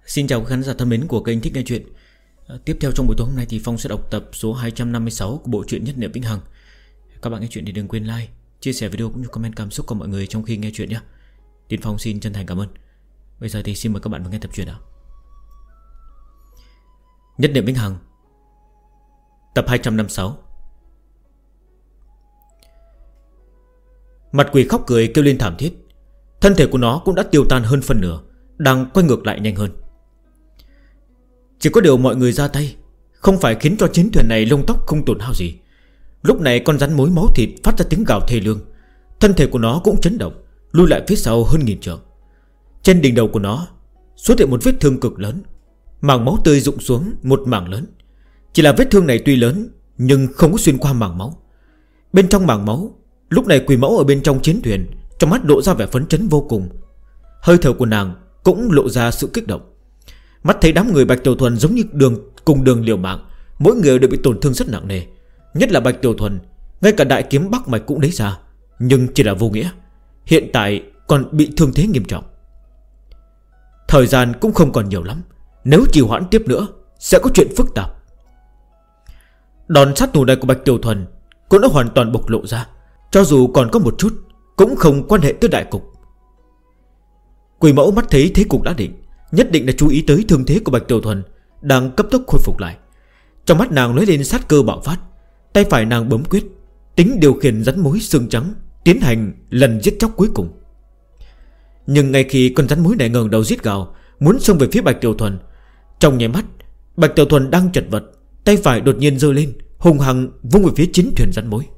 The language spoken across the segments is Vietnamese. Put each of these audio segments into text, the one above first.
Xin chào các khán giả thân mến của kênh Thích Nghe Chuyện. Tiếp theo trong buổi tối hôm nay thì Phong sẽ đọc tập số 256 của bộ truyện Nhất Niệm Vĩnh Hằng. Các bạn nghe chuyện thì đừng quên like, chia sẻ video cũng như comment cảm xúc của mọi người trong khi nghe chuyện nhé. Tiến Phong xin chân thành cảm ơn. Bây giờ thì xin mời các bạn vào nghe tập truyện nào. Nhất Niệm Vĩnh Hằng, tập 256. Mặt quỷ khóc cười kêu lên thảm thiết. Thân thể của nó cũng đã tiêu tan hơn phần nửa, đang quay ngược lại nhanh hơn. Chỉ có điều mọi người ra tay không phải khiến cho chiến thuyền này lông tóc không tổn hao gì. Lúc này con rắn mối máu thịt phát ra tiếng gào thê lương. Thân thể của nó cũng chấn động, lùi lại phía sau hơn 1000 trượng. Trên đỉnh đầu của nó xuất hiện một vết thương cực lớn, mảng máu tươi rụng xuống một mảng lớn. Chỉ là vết thương này tuy lớn nhưng không có xuyên qua mảng máu. Bên trong mảng máu, lúc này quỷ mẫu ở bên trong chiến thuyền, trong mắt lộ ra vẻ phấn chấn vô cùng. Hơi thở của nàng cũng lộ ra sự kích động. Mắt thấy đám người Bạch Tiểu Thuần giống như cùng đường liều mạng, mỗi người đều bị tổn thương rất nặng nề. Nhất là Bạch Tiểu Thuần, ngay cả đại kiếm Bắc Mạch cũng lấy ra, nhưng chỉ là vô nghĩa. Hiện tại còn bị thương thế nghiêm trọng. Thời gian cũng không còn nhiều lắm, nếu trì hoãn tiếp nữa sẽ có chuyện phức tạp. Đòn sát thủ này của Bạch Tiểu Thuần cũng đã hoàn toàn bộc lộ ra, cho dù còn có một chút cũng không quan hệ tới đại cục. Quỷ mẫu mắt thấy thế cục đã định, nhất định là chú ý tới thương thế của Bạch Tiểu Thuần đang cấp tốc khôi phục lại. Trong mắt nàng lóe lên sát cơ bạo phát, tay phải nàng bấm quyết, tính điều khiển rắn mối xương trắng tiến hành lần giết chóc cuối cùng. Nhưng ngay khi con rắn mối này ngẩng đầu rít gào muốn xông về phía Bạch Tiểu Thuần, trong nháy mắt Bạch Tiểu Thuần đang chật vật, tay phải đột nhiên giơ lên hung hăng vung về phía chính thuyền rắn mối.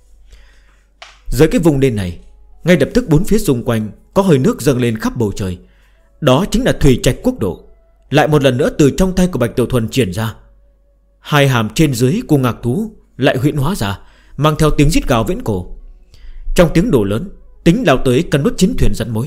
Dưới cái vùng lên này, ngay lập tức bốn phía xung quanh có hơi nước dâng lên khắp bầu trời. Đó chính là Thủy Trạch Quốc Độ. Lại một lần nữa từ trong tay của Bạch Tiểu Thuần triển ra. Hai hàm trên dưới của ngạc thú lại huyễn hóa ra, mang theo tiếng rít gào viễn cổ. Trong tiếng nổ lớn, tính lao tới cắn nuốt chiến thuyền rắn mối.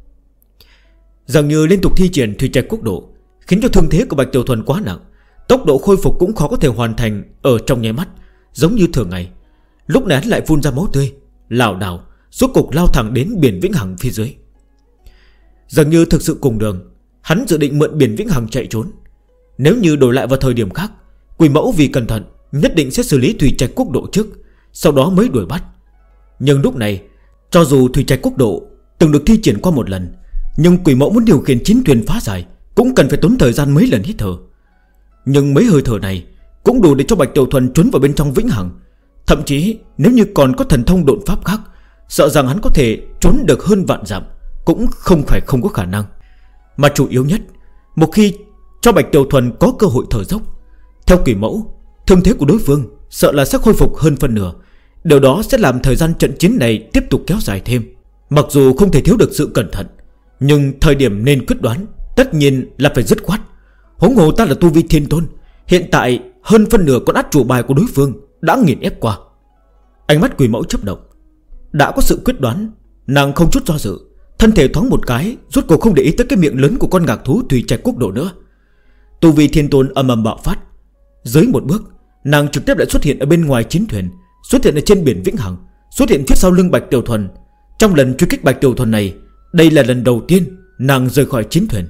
Dường như liên tục thi triển Thủy Trạch Quốc Độ khiến cho thương thế của Bạch Tiểu Thuần quá nặng, tốc độ khôi phục cũng khó có thể hoàn thành ở trong nháy mắt, giống như thường ngày. Lúc này hắn lại phun ra máu tươi, lảo đảo rốt cục lao thẳng đến biển Vĩnh Hằng phía dưới. Dường như thực sự cùng đường, hắn dự định mượn biển Vĩnh Hằng chạy trốn. Nếu như đổi lại vào thời điểm khác, quỷ mẫu vì cẩn thận nhất định sẽ xử lý Thủy Trạch Quốc Độ trước, sau đó mới đuổi bắt. Nhưng lúc này, cho dù Thủy Trạch Quốc Độ từng được thi triển qua một lần, nhưng quỷ mẫu muốn điều khiển chiến thuyền phá giải cũng cần phải tốn thời gian mấy lần hít thở. Nhưng mấy hơi thở này cũng đủ để cho Bạch Tiểu Thuần trốn vào bên trong Vĩnh Hằng. Thậm chí nếu như còn có thần thông độn pháp khác, sợ rằng hắn có thể trốn được hơn vạn dặm cũng không phải không có khả năng. Mà chủ yếu nhất, một khi cho Bạch Tiểu Thuần có cơ hội thở dốc, theo quỷ mẫu, thương thế của đối phương sợ là sẽ khôi phục hơn phân nửa. Điều đó sẽ làm thời gian trận chiến này tiếp tục kéo dài thêm. Mặc dù không thể thiếu được sự cẩn thận, nhưng thời điểm nên quyết đoán tất nhiên là phải dứt khoát. Huống hồ ta là tu vi thiên tôn, hiện tại hơn phân nửa con át chủ bài của đối phương đã nghiền ép qua. Ánh mắt quỷ mẫu chớp động, đã có sự quyết đoán, nàng không chút do dự, thân thể thoáng một cái, rốt cuộc không để ý tới cái miệng lớn của con ngạc thú Thủy Trạch Quốc Độ nữa. Tu vi thiên tôn ầm ầm bạo phát. Dưới một bước, nàng trực tiếp lại xuất hiện ở bên ngoài chiến thuyền, xuất hiện ở trên biển Vĩnh Hằng, xuất hiện phía sau lưng Bạch Tiểu Thuần. Trong lần truy kích Bạch Tiểu Thuần này, đây là lần đầu tiên nàng rời khỏi chiến thuyền.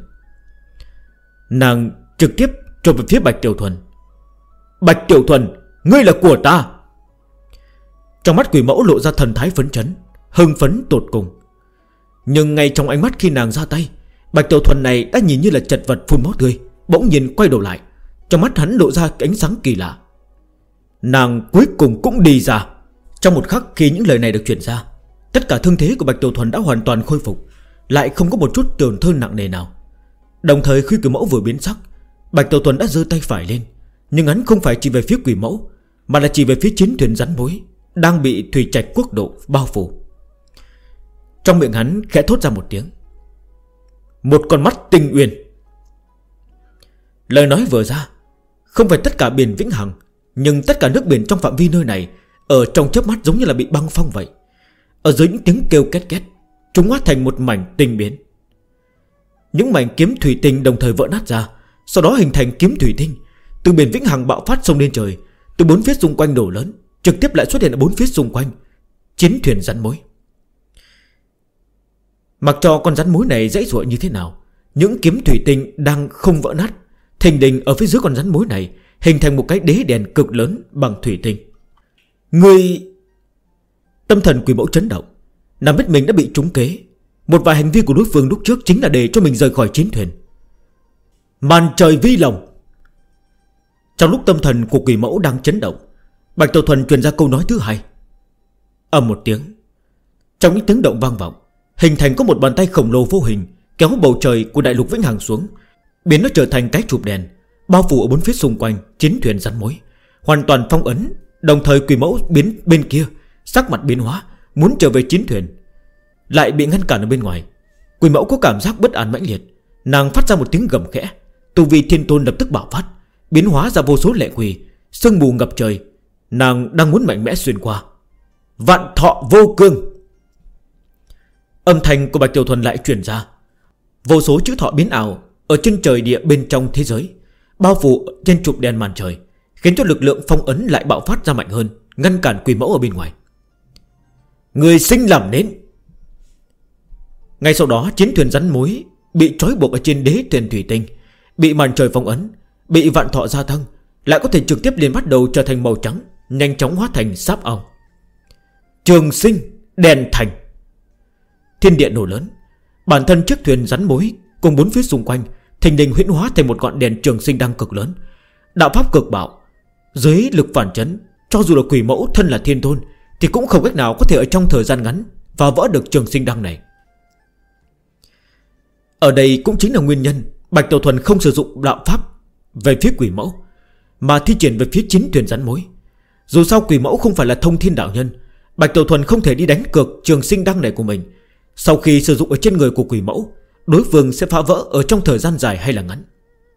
Nàng trực tiếp trộm về phía Bạch Tiểu Thuần. Bạch Tiểu Thuần, ngươi là của ta. Trong mắt quỷ mẫu lộ ra thần thái phấn chấn, hưng phấn tột cùng. Nhưng ngay trong ánh mắt khi nàng ra tay, Bạch Tiểu Thuần này đã nhìn như là chật vật phun máu tươi, bỗng nhiên quay đầu lại, trong mắt hắn lộ ra ánh sáng kỳ lạ. Nàng cuối cùng cũng đi ra. Trong một khắc khi những lời này được truyền ra, tất cả thương thế của Bạch Tiểu Thuần đã hoàn toàn khôi phục, lại không có một chút tổn thương nặng nề nào. Đồng thời khi quỷ mẫu vừa biến sắc, Bạch Tiểu Thuần đã giơ tay phải lên, nhưng hắn không phải chỉ về phía quỷ mẫu, mà là chỉ về phía chiến thuyền rắn mối đang bị Thủy Trạch Quốc Độ bao phủ. Trong miệng hắn khẽ thốt ra một tiếng: một con mắt tinh uyên. Lời nói vừa ra, không phải tất cả biển Vĩnh Hằng, nhưng tất cả nước biển trong phạm vi nơi này ở trong chớp mắt giống như là bị băng phong vậy. Ở dưới những tiếng kêu két két, chúng hóa thành một mảnh tinh biến. Những mảnh kiếm thủy tinh đồng thời vỡ nát ra, sau đó hình thành kiếm thủy tinh từ biển Vĩnh Hằng bạo phát xông lên trời, từ bốn phía xung quanh nổ lớn, trực tiếp lại xuất hiện ở bốn phía xung quanh chiến thuyền rắn mối. Mặc cho con rắn mối này dãy dụa như thế nào, những kiếm thủy tinh đang không vỡ nát thình lình ở phía dưới con rắn mối này hình thành một cái đế đèn cực lớn bằng thủy tinh. Người... Tâm thần quỷ mẫu chấn động, nàng biết mình đã bị trúng kế. Một vài hành vi của đối phương lúc trước chính là để cho mình rời khỏi chiến thuyền. Màn trời vi lòng. Trong lúc tâm thần của quỷ mẫu đang chấn động, Bạch Tiểu Thuần truyền ra câu nói thứ hai. Ầm một tiếng, trong những tiếng động vang vọng, hình thành có một bàn tay khổng lồ vô hình kéo bầu trời của đại lục Vĩnh Hằng xuống, biến nó trở thành cái chụp đèn bao phủ ở bốn phía xung quanh chiến thuyền rắn mối, hoàn toàn phong ấn. Đồng thời quỷ mẫu biến bên kia sắc mặt biến hóa, muốn trở về chiến thuyền, lại bị ngăn cản ở bên ngoài. Quỷ mẫu có cảm giác bất an mãnh liệt, nàng phát ra một tiếng gầm khẽ. Tu vi thiên tôn lập tức bạo phát, biến hóa ra vô số lệ quỷ, sương mù ngập trời. Nàng đang muốn mạnh mẽ xuyên qua. Vạn thọ vô cương. Âm thanh của Bạch Tiểu Thuần lại truyền ra. Vô số chữ thọ biến ảo ở trên trời địa bên trong thế giới, bao phủ trên trục đèn màn trời, khiến cho lực lượng phong ấn lại bạo phát ra mạnh hơn, ngăn cản quỷ mẫu ở bên ngoài. Người sinh làm nên. Ngay sau đó chiến thuyền rắn mối bị trói buộc ở trên đế thuyền thủy tinh, bị màn trời phong ấn, bị vạn thọ gia tăng, lại có thể trực tiếp liền bắt đầu trở thành màu trắng, nhanh chóng hóa thành sáp ong. Trường sinh đèn thành. Thiên địa nổ lớn, bản thân chiếc thuyền rắn mối cùng bốn phía xung quanh thình lình huyễn hóa thành một ngọn đèn trường sinh đăng cực lớn. Đạo pháp cực bạo, dưới lực phản chấn, cho dù là quỷ mẫu thân là thiên tôn thì cũng không cách nào có thể ở trong thời gian ngắn phá vỡ được trường sinh đăng này. Ở đây cũng chính là nguyên nhân Bạch Tiểu Thuần không sử dụng đạo pháp về phía quỷ mẫu, mà thi triển về phía chiến thuyền rắn mối. Dù sao quỷ mẫu không phải là thông thiên đạo nhân, Bạch Tiểu Thuần không thể đi đánh cược trường sinh đăng này của mình. Sau khi sử dụng ở trên người của quỷ mẫu, đối phương sẽ phá vỡ ở trong thời gian dài hay là ngắn.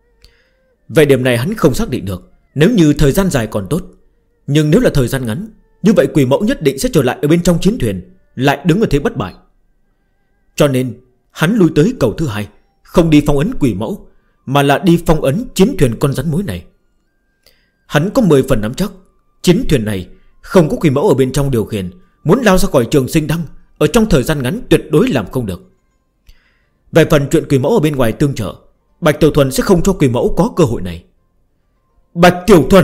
Về điểm này hắn không xác định được. Nếu như thời gian dài còn tốt, nhưng nếu là thời gian ngắn, như vậy quỷ mẫu nhất định sẽ trở lại ở bên trong chiến thuyền, lại đứng ở thế bất bại. Cho nên hắn lui tới cầu thứ hai, không đi phong ấn quỷ mẫu, mà là đi phong ấn chiến thuyền con rắn mối này. Hắn có 10 phần nắm chắc chiến thuyền này không có quỷ mẫu ở bên trong điều khiển, muốn lao ra khỏi trường sinh đăng ở trong thời gian ngắn tuyệt đối làm không được. Về phần chuyện quỷ mẫu ở bên ngoài tương trợ, Bạch Tiểu Thuần sẽ không cho quỷ mẫu có cơ hội này. Bạch Tiểu Thuần.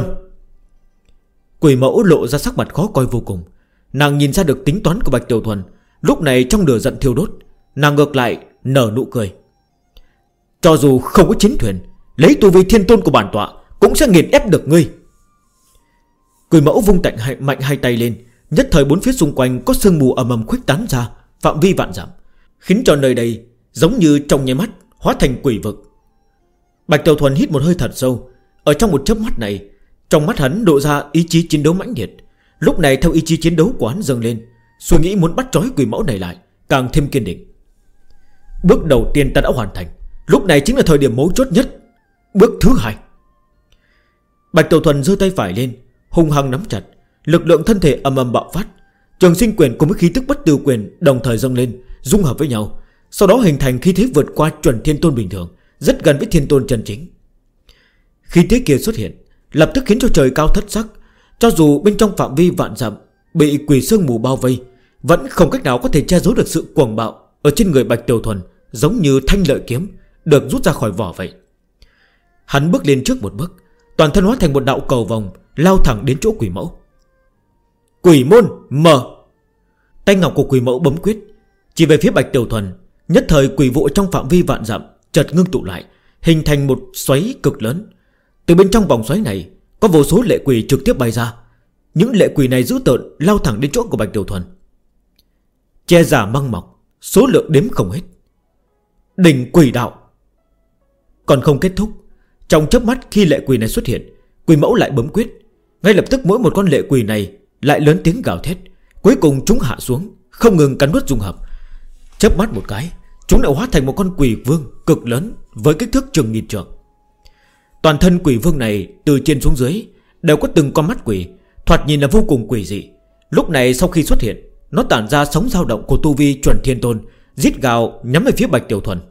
Quỷ mẫu lộ ra sắc mặt khó coi vô cùng. Nàng nhìn ra được tính toán của Bạch Tiểu Thuần, lúc này trong lửa giận thiêu đốt, nàng ngược lại nở nụ cười. Cho dù không có chiến thuyền, lấy tu vi thiên tôn của bản tọa cũng sẽ nghiền ép được ngươi. Quỷ mẫu vung mạnh hai tay lên, nhất thời bốn phía xung quanh có sương mù ầm ầm khuếch tán ra, phạm vi vạn dặm, khiến cho nơi đây giống như trong nháy mắt hóa thành quỷ vực. Bạch Tiểu Thuần hít một hơi thật sâu. Ở trong một chớp mắt này, trong mắt hắn lộ ra ý chí chiến đấu mãnh liệt. Lúc này theo ý chí chiến đấu của hắn dâng lên, suy nghĩ muốn bắt trói quỷ mẫu này lại càng thêm kiên định. Bước đầu tiên ta đã hoàn thành, lúc này chính là thời điểm mấu chốt nhất. Bước thứ hai. Bạch Tiểu Thuần giơ tay phải lên, hung hăng nắm chặt, lực lượng thân thể ầm ầm bạo phát. Trường sinh quyền cùng với khí tức bất tử quyền đồng thời dâng lên, dung hợp với nhau, sau đó hình thành khí thế vượt qua chuẩn thiên tôn bình thường, rất gần với thiên tôn chân chính. Khí thế kia xuất hiện, lập tức khiến cho trời cao thất sắc. Cho dù bên trong phạm vi vạn dặm bị quỷ sương mù bao vây, vẫn không cách nào có thể che giấu được sự cuồng bạo ở trên người Bạch Tiểu Thuần, giống như thanh lợi kiếm được rút ra khỏi vỏ vậy. Hắn bước lên trước một bước, toàn thân hóa thành một đạo cầu vòng, lao thẳng đến chỗ quỷ mẫu. Quỷ môn mở. Tay ngọc của quỷ mẫu bấm quyết chỉ về phía Bạch Tiểu Thuần. Nhất thời quỷ vụ trong phạm vi vạn dặm chợt ngưng tụ lại, hình thành một xoáy cực lớn. Từ bên trong vòng xoáy này có vô số lệ quỷ trực tiếp bay ra. Những lệ quỷ này dữ tợn lao thẳng đến chỗ của Bạch Tiểu Thuần. Che giả măng mọc, số lượng đếm không hết. Đỉnh quỷ đạo. Còn không kết thúc, trong chớp mắt khi lệ quỷ này xuất hiện, quỷ mẫu lại bấm quyết. Ngay lập tức mỗi một con lệ quỷ này lại lớn tiếng gào thét. Cuối cùng chúng hạ xuống, không ngừng cắn nuốt dung hợp. Chớp mắt một cái, chúng lại hóa thành một con quỷ vương cực lớn với kích thước chừng 1000 trượng. Toàn thân quỷ vương này từ trên xuống dưới đều có từng con mắt quỷ, thoạt nhìn là vô cùng quỷ dị. Lúc này sau khi xuất hiện, nó tản ra sóng dao động của tu vi chuẩn thiên tôn, rít gào nhắm về phía Bạch Tiểu Thuần.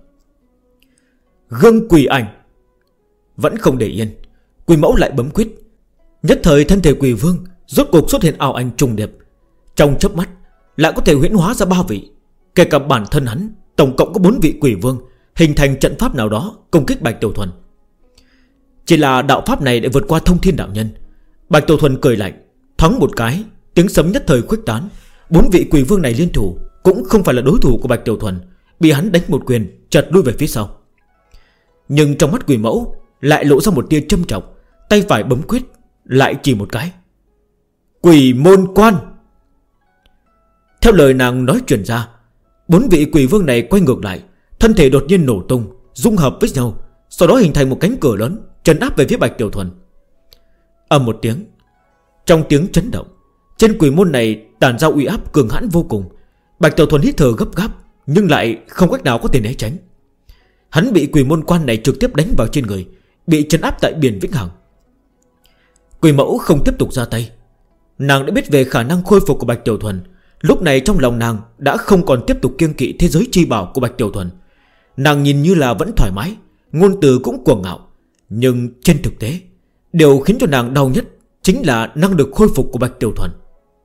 Gương quỷ ảnh. Vẫn không để yên, quỷ mẫu lại bấm quyết. Nhất thời thân thể quỷ vương rốt cuộc xuất hiện ảo ảnh trùng điệp. Trong chớp mắt lại có thể huyễn hóa ra 3 vị. Kể cả bản thân hắn, tổng cộng có 4 vị quỷ vương, hình thành trận pháp nào đó công kích Bạch Tiểu Thuần. Chỉ là đạo pháp này đã vượt qua thông thiên đạo nhân. Bạch Tiểu Thuần cười lạnh, thoáng một cái, tiếng sấm nhất thời khuếch tán. 4 vị quỷ vương này liên thủ cũng không phải là đối thủ của Bạch Tiểu Thuần, bị hắn đánh một quyền chợt lui về phía sau. Nhưng trong mắt quỷ mẫu lại lộ ra một tia châm trọng, tay phải bấm quyết, lại chỉ một cái. Quỷ môn quan. Theo lời nàng nói truyền ra, 4 vị quỷ vương này quay ngược lại, thân thể đột nhiên nổ tung, dung hợp với nhau, sau đó hình thành một cánh cửa lớn trấn áp về phía Bạch Tiểu Thuần. Ầm một tiếng, trong tiếng chấn động, trên quỷ môn này tản ra uy áp cường hãn vô cùng. Bạch Tiểu Thuần hít thở gấp gáp, nhưng lại không cách nào có thể né tránh. Hắn bị quỷ môn quan này trực tiếp đánh vào trên người, bị trấn áp tại biển vĩnh hằng. Quỷ mẫu không tiếp tục ra tay. Nàng đã biết về khả năng khôi phục của Bạch Tiểu Thuần. Lúc này trong lòng nàng đã không còn tiếp tục kiêng kỵ thế giới chi bảo của Bạch Tiểu Thuần. Nàng nhìn như là vẫn thoải mái, ngôn từ cũng cuồng ngạo, nhưng trên thực tế, điều khiến cho nàng đau nhất chính là năng lực khôi phục của Bạch Tiểu Thuần.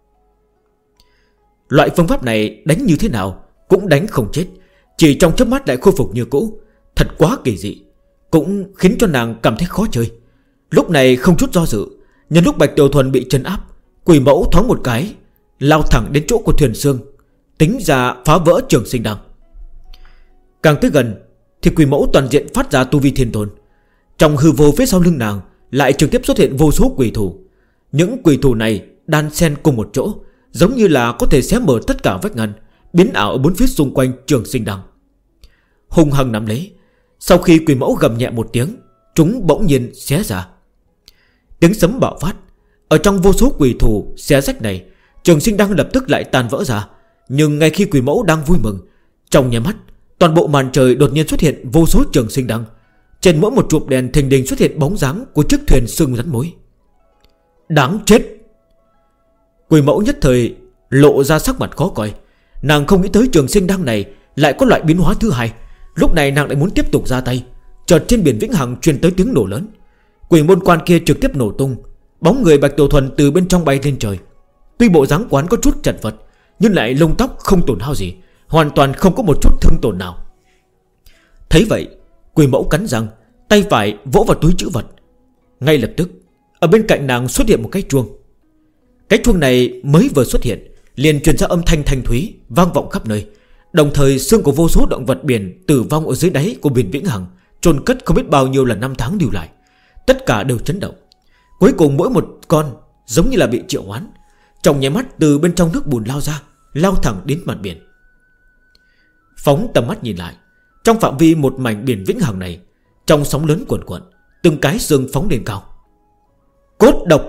Loại phương pháp này đánh như thế nào cũng đánh không chết, chỉ trong chớp mắt lại khôi phục như cũ. Thật quá kỳ dị, cũng khiến cho nàng cảm thấy khó chơi. Lúc này không chút do dự, nhân lúc Bạch Tiểu Thuần bị trấn áp, quỷ mẫu thoáng một cái lao thẳng đến chỗ của Thuyền Sương, tính ra phá vỡ Trường Sinh Đăng. Càng tới gần thì quỷ mẫu toàn diện phát ra tu vi thiên tôn. Trong hư vô phía sau lưng nàng lại trực tiếp xuất hiện vô số quỷ thủ. Những quỷ thủ này đan xen cùng một chỗ, giống như là có thể xé mở tất cả vách ngăn, biến ảo ở bốn phía xung quanh Trường Sinh Đăng. Hung hăng nắm lấy. Sau khi quỷ mẫu gầm nhẹ một tiếng, chúng bỗng nhiên xé ra. Tiếng sấm bạo phát. Ở trong vô số quỷ thủ xé rách này, Trường Sinh Đăng lập tức lại tan vỡ ra. Nhưng ngay khi quỷ mẫu đang vui mừng, trong nháy mắt toàn bộ màn trời đột nhiên xuất hiện vô số Trường Sinh Đăng. Trên mỗi một chụp đèn thình lình xuất hiện bóng dáng của chiếc thuyền sương rắn mối. Đáng chết! Quỷ mẫu nhất thời lộ ra sắc mặt khó coi. Nàng không nghĩ tới Trường Sinh Đăng này lại có loại biến hóa thứ hai. Lúc này nàng lại muốn tiếp tục ra tay. Chợt trên biển vĩnh hằng truyền tới tiếng nổ lớn. Quỷ môn quan kia trực tiếp nổ tung. Bóng người Bạch Tiểu Thuần từ bên trong bay lên trời. Tuy bộ dáng quán có chút chật vật, nhưng lại lông tóc không tổn hao gì, hoàn toàn không có một chút thương tổn nào. Thấy vậy, quỷ mẫu cắn răng, tay phải vỗ vào túi trữ vật. Ngay lập tức ở bên cạnh nàng xuất hiện một cái chuông. Cái chuông này mới vừa xuất hiện liền truyền ra âm thanh thanh thúy, vang vọng khắp nơi. Đồng thời xương của vô số động vật biển tử vong ở dưới đáy của biển vĩnh hằng, chôn cất không biết bao nhiêu là năm tháng lưu lại, tất cả đều chấn động. Cuối cùng mỗi một con giống như là bị triệu hoán, trong nháy mắt từ bên trong nước bùn lao ra, lao thẳng đến mặt biển. Phóng tầm mắt nhìn lại, trong phạm vi một mảnh biển vĩnh hằng này, trong sóng lớn cuồn cuộn, từng cái xương phóng lên cao. Cốt độc!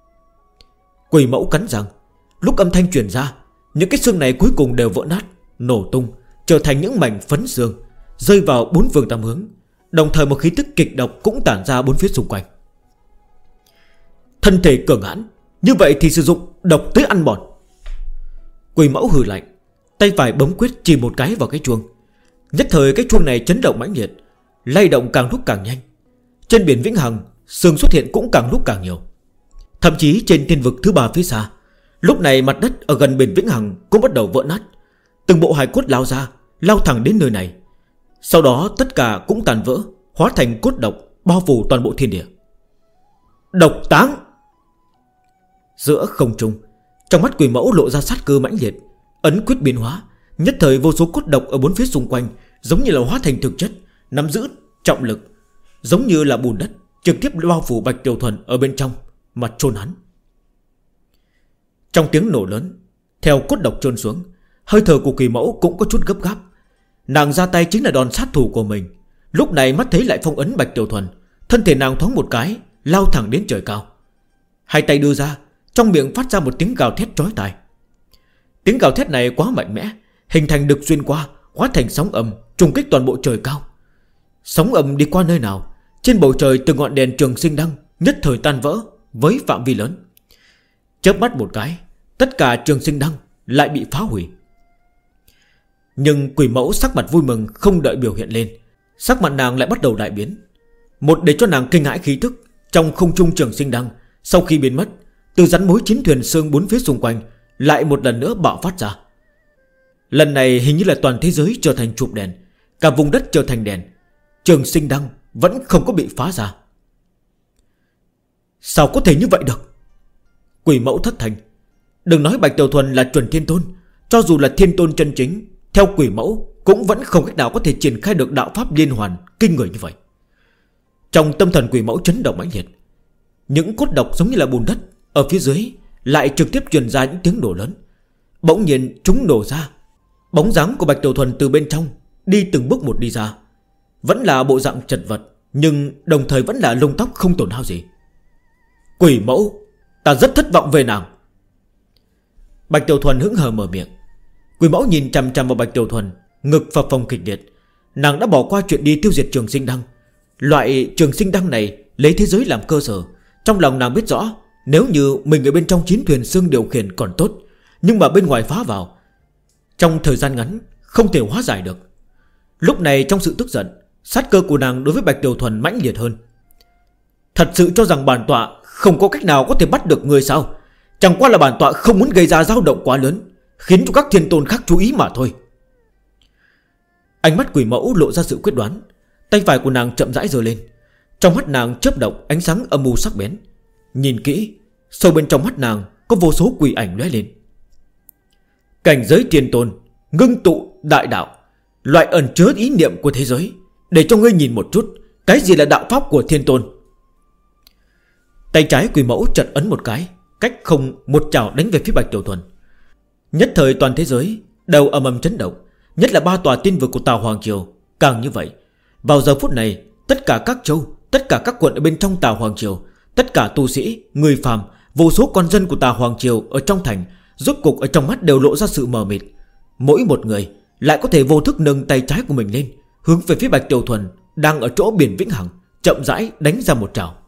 Quỷ mẫu cắn răng. Lúc âm thanh truyền ra, những cái xương này cuối cùng đều vỡ nát, nổ tung, trở thành những mảnh phấn xương, rơi vào bốn phương tám hướng. Đồng thời một khí tức kịch độc cũng tản ra bốn phía xung quanh. Thân thể cường hãn, như vậy thì sử dụng độc tới ăn mòn. Quỷ mẫu hừ lạnh, tay phải bấm quyết chỉ một cái vào cái chuông. Nhất thời cái chuông này chấn động mãnh liệt, lay động càng lúc càng nhanh. Trên biển vĩnh hằng, xương xuất hiện cũng càng lúc càng nhiều. Thậm chí trên thiên vực thứ 3 phía xa, lúc này mặt đất ở gần biển vĩnh hằng cũng bắt đầu vỡ nát. Từng bộ hài cốt lao ra, lao thẳng đến nơi này. Sau đó tất cả cũng tàn vỡ, hóa thành cốt độc, bao phủ toàn bộ thiên địa. Độc táng! Giữa không trung, trong mắt quỷ mẫu lộ ra sát cơ mãnh liệt, ấn quyết biến hóa. Nhất thời vô số cốt độc ở bốn phía xung quanh giống như là hóa thành thực chất, nắm giữ trọng lực, giống như là bùn đất, trực tiếp bao phủ Bạch Tiểu Thuần ở bên trong mà chôn hắn. Trong tiếng nổ lớn, theo cốt độc chôn xuống, hơi thở của quỷ mẫu cũng có chút gấp gáp. Nàng ra tay chính là đòn sát thủ của mình. Lúc này mắt thấy lại phong ấn Bạch Tiểu Thuần, thân thể nàng thoáng một cái lao thẳng đến trời cao. Hai tay đưa ra, trong miệng phát ra một tiếng gào thét chói tai. Tiếng gào thét này quá mạnh mẽ, hình thành được xuyên qua, hóa thành sóng ầm trùng kích toàn bộ trời cao. Sóng ầm đi qua nơi nào, trên bầu trời từng ngọn đèn Trường Sinh Đăng nhất thời tan vỡ với phạm vi lớn. Chớp mắt một cái, tất cả Trường Sinh Đăng lại bị phá hủy. Nhưng quỷ mẫu sắc mặt vui mừng không đợi biểu hiện lên, sắc mặt nàng lại bắt đầu đại biến. Một để cho nàng kinh hãi khí tức trong không trung Trường Sinh Đăng sau khi biến mất, từ rắn mối chiến thuyền sương bốn phía xung quanh lại một lần nữa bạo phát ra. Lần này hình như là toàn thế giới trở thành chụp đèn, Cả vùng đất trở thành đèn. Trường sinh đăng vẫn không có bị phá ra. Sao có thể như vậy được? Quỷ mẫu thất thành. Đừng nói Bạch Tiểu Thuần là chuẩn thiên tôn, cho dù là thiên tôn chân chính, theo quỷ mẫu cũng vẫn không cách nào có thể triển khai được đạo pháp liên hoàn kinh người như vậy. Trong tâm thần quỷ mẫu chấn động mãnh liệt. Những cốt độc giống như là bùn đất ở phía dưới lại trực tiếp truyền ra những tiếng nổ lớn. Bỗng nhiên chúng nổ ra. Bóng dáng của Bạch Tiểu Thuần từ bên trong đi từng bước một đi ra. Vẫn là bộ dạng chật vật, nhưng đồng thời vẫn là lông tóc không tổn hao gì. Quỷ mẫu, ta rất thất vọng về nàng. Bạch Tiểu Thuần hững hờ mở miệng. Quỷ mẫu nhìn chằm chằm vào Bạch Tiểu Thuần, ngực phập phồng kịch liệt. Nàng đã bỏ qua chuyện đi tiêu diệt trường sinh đăng. Loại trường sinh đăng này lấy thế giới làm cơ sở. Trong lòng nàng biết rõ, nếu như mình ở bên trong chiến thuyền xương điều khiển còn tốt, nhưng mà bên ngoài phá vào, trong thời gian ngắn không thể hóa giải được. Lúc này trong sự tức giận, sát cơ của nàng đối với Bạch Tiểu Thuần mãnh liệt hơn. Thật sự cho rằng bản tọa không có cách nào có thể bắt được người sao? Chẳng qua là bản tọa không muốn gây ra dao động quá lớn, khiến cho các thiên tôn khác chú ý mà thôi. Ánh mắt quỷ mẫu lộ ra sự quyết đoán. Tay phải của nàng chậm rãi giơ lên. Trong mắt nàng chớp động ánh sáng âm u sắc bén. Nhìn kỹ, sâu bên trong mắt nàng có vô số quỷ ảnh lóe lên. Cảnh giới thiên tôn, ngưng tụ đại đạo, loại ẩn chứa ý niệm của thế giới. Để cho ngươi nhìn một chút, cái gì là đạo pháp của thiên tôn. Tay trái quỷ mẫu chợt ấn một cái, cách không một chảo đánh về phía Bạch Tiểu Thuần. Nhất thời toàn thế giới đều ầm ầm chấn động. Nhất là 3 tòa tiên vực của Tào Hoàng Triều. Càng như vậy, vào giờ phút này, tất cả các châu, tất cả các quận ở bên trong Tào Hoàng Triều, tất cả tu sĩ, người phàm, vô số con dân của Tào Hoàng Triều ở trong thành, rốt cục ở trong mắt đều lộ ra sự mờ mịt. Mỗi một người lại có thể vô thức nâng tay trái của mình lên, hướng về phía Bạch Tiểu Thuần đang ở chỗ biển Vĩnh Hằng, chậm rãi đánh ra một trảo.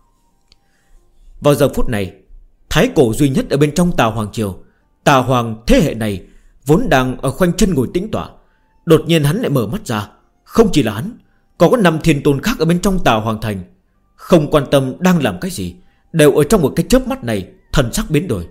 Vào giờ phút này, thái cổ duy nhất ở bên trong Tào Hoàng Triều, Tào Hoàng thế hệ này vốn đang ở khoanh chân ngồi tĩnh tọa. Đột nhiên hắn lại mở mắt ra. Không chỉ là hắn, còn có 5 thiên tôn khác ở bên trong Tào Hoàng Thành, không quan tâm đang làm cái gì, đều ở trong một cái chớp mắt này thần sắc biến đổi.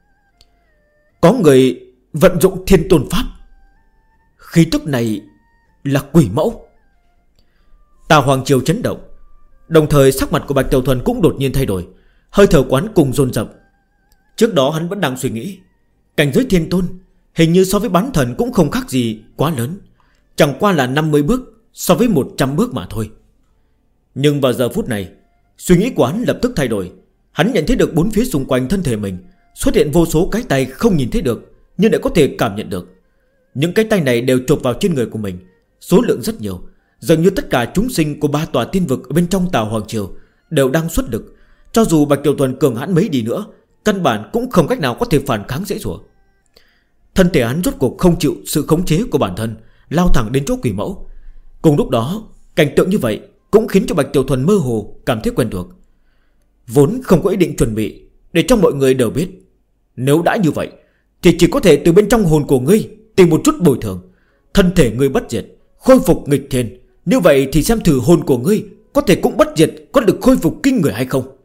Có người vận dụng thiên tôn pháp. Khí tức này là quỷ mẫu. Tào Hoàng Triều chấn động. Đồng thời sắc mặt của Bạch Tiểu Thuần cũng đột nhiên thay đổi, hơi thở quán cùng dồn dập. Trước đó hắn vẫn đang suy nghĩ, cảnh giới thiên tôn hình như so với bán thần cũng không khác gì quá lớn, chẳng qua là 50 bước so với 100 bước mà thôi. Nhưng vào giờ phút này, suy nghĩ của hắn lập tức thay đổi. Hắn nhận thấy được bốn phía xung quanh thân thể mình xuất hiện vô số cái tay không nhìn thấy được, nhưng lại có thể cảm nhận được. Những cái tay này đều chộp vào trên người của mình, số lượng rất nhiều. Dường như tất cả chúng sinh của 3 tòa tiên vực ở bên trong Tào Hoàng Triều đều đang xuất lực. Cho dù Bạch Tiểu Thuần cường hãn mấy đi nữa, căn bản cũng không cách nào có thể phản kháng dễ dụa. Thân thể hắn rốt cuộc không chịu sự khống chế của bản thân, lao thẳng đến chỗ quỷ mẫu. Cùng lúc đó, cảnh tượng như vậy cũng khiến cho Bạch Tiểu Thuần mơ hồ cảm thấy quen thuộc. Vốn không có ý định chuẩn bị, để cho mọi người đều biết, nếu đã như vậy thì chỉ có thể từ bên trong hồn của ngươi tìm một chút bồi thường. Thân thể ngươi bất diệt, khôi phục nghịch thiên, như vậy thì xem thử hồn của ngươi có thể cũng bất diệt, có được khôi phục kinh người hay không.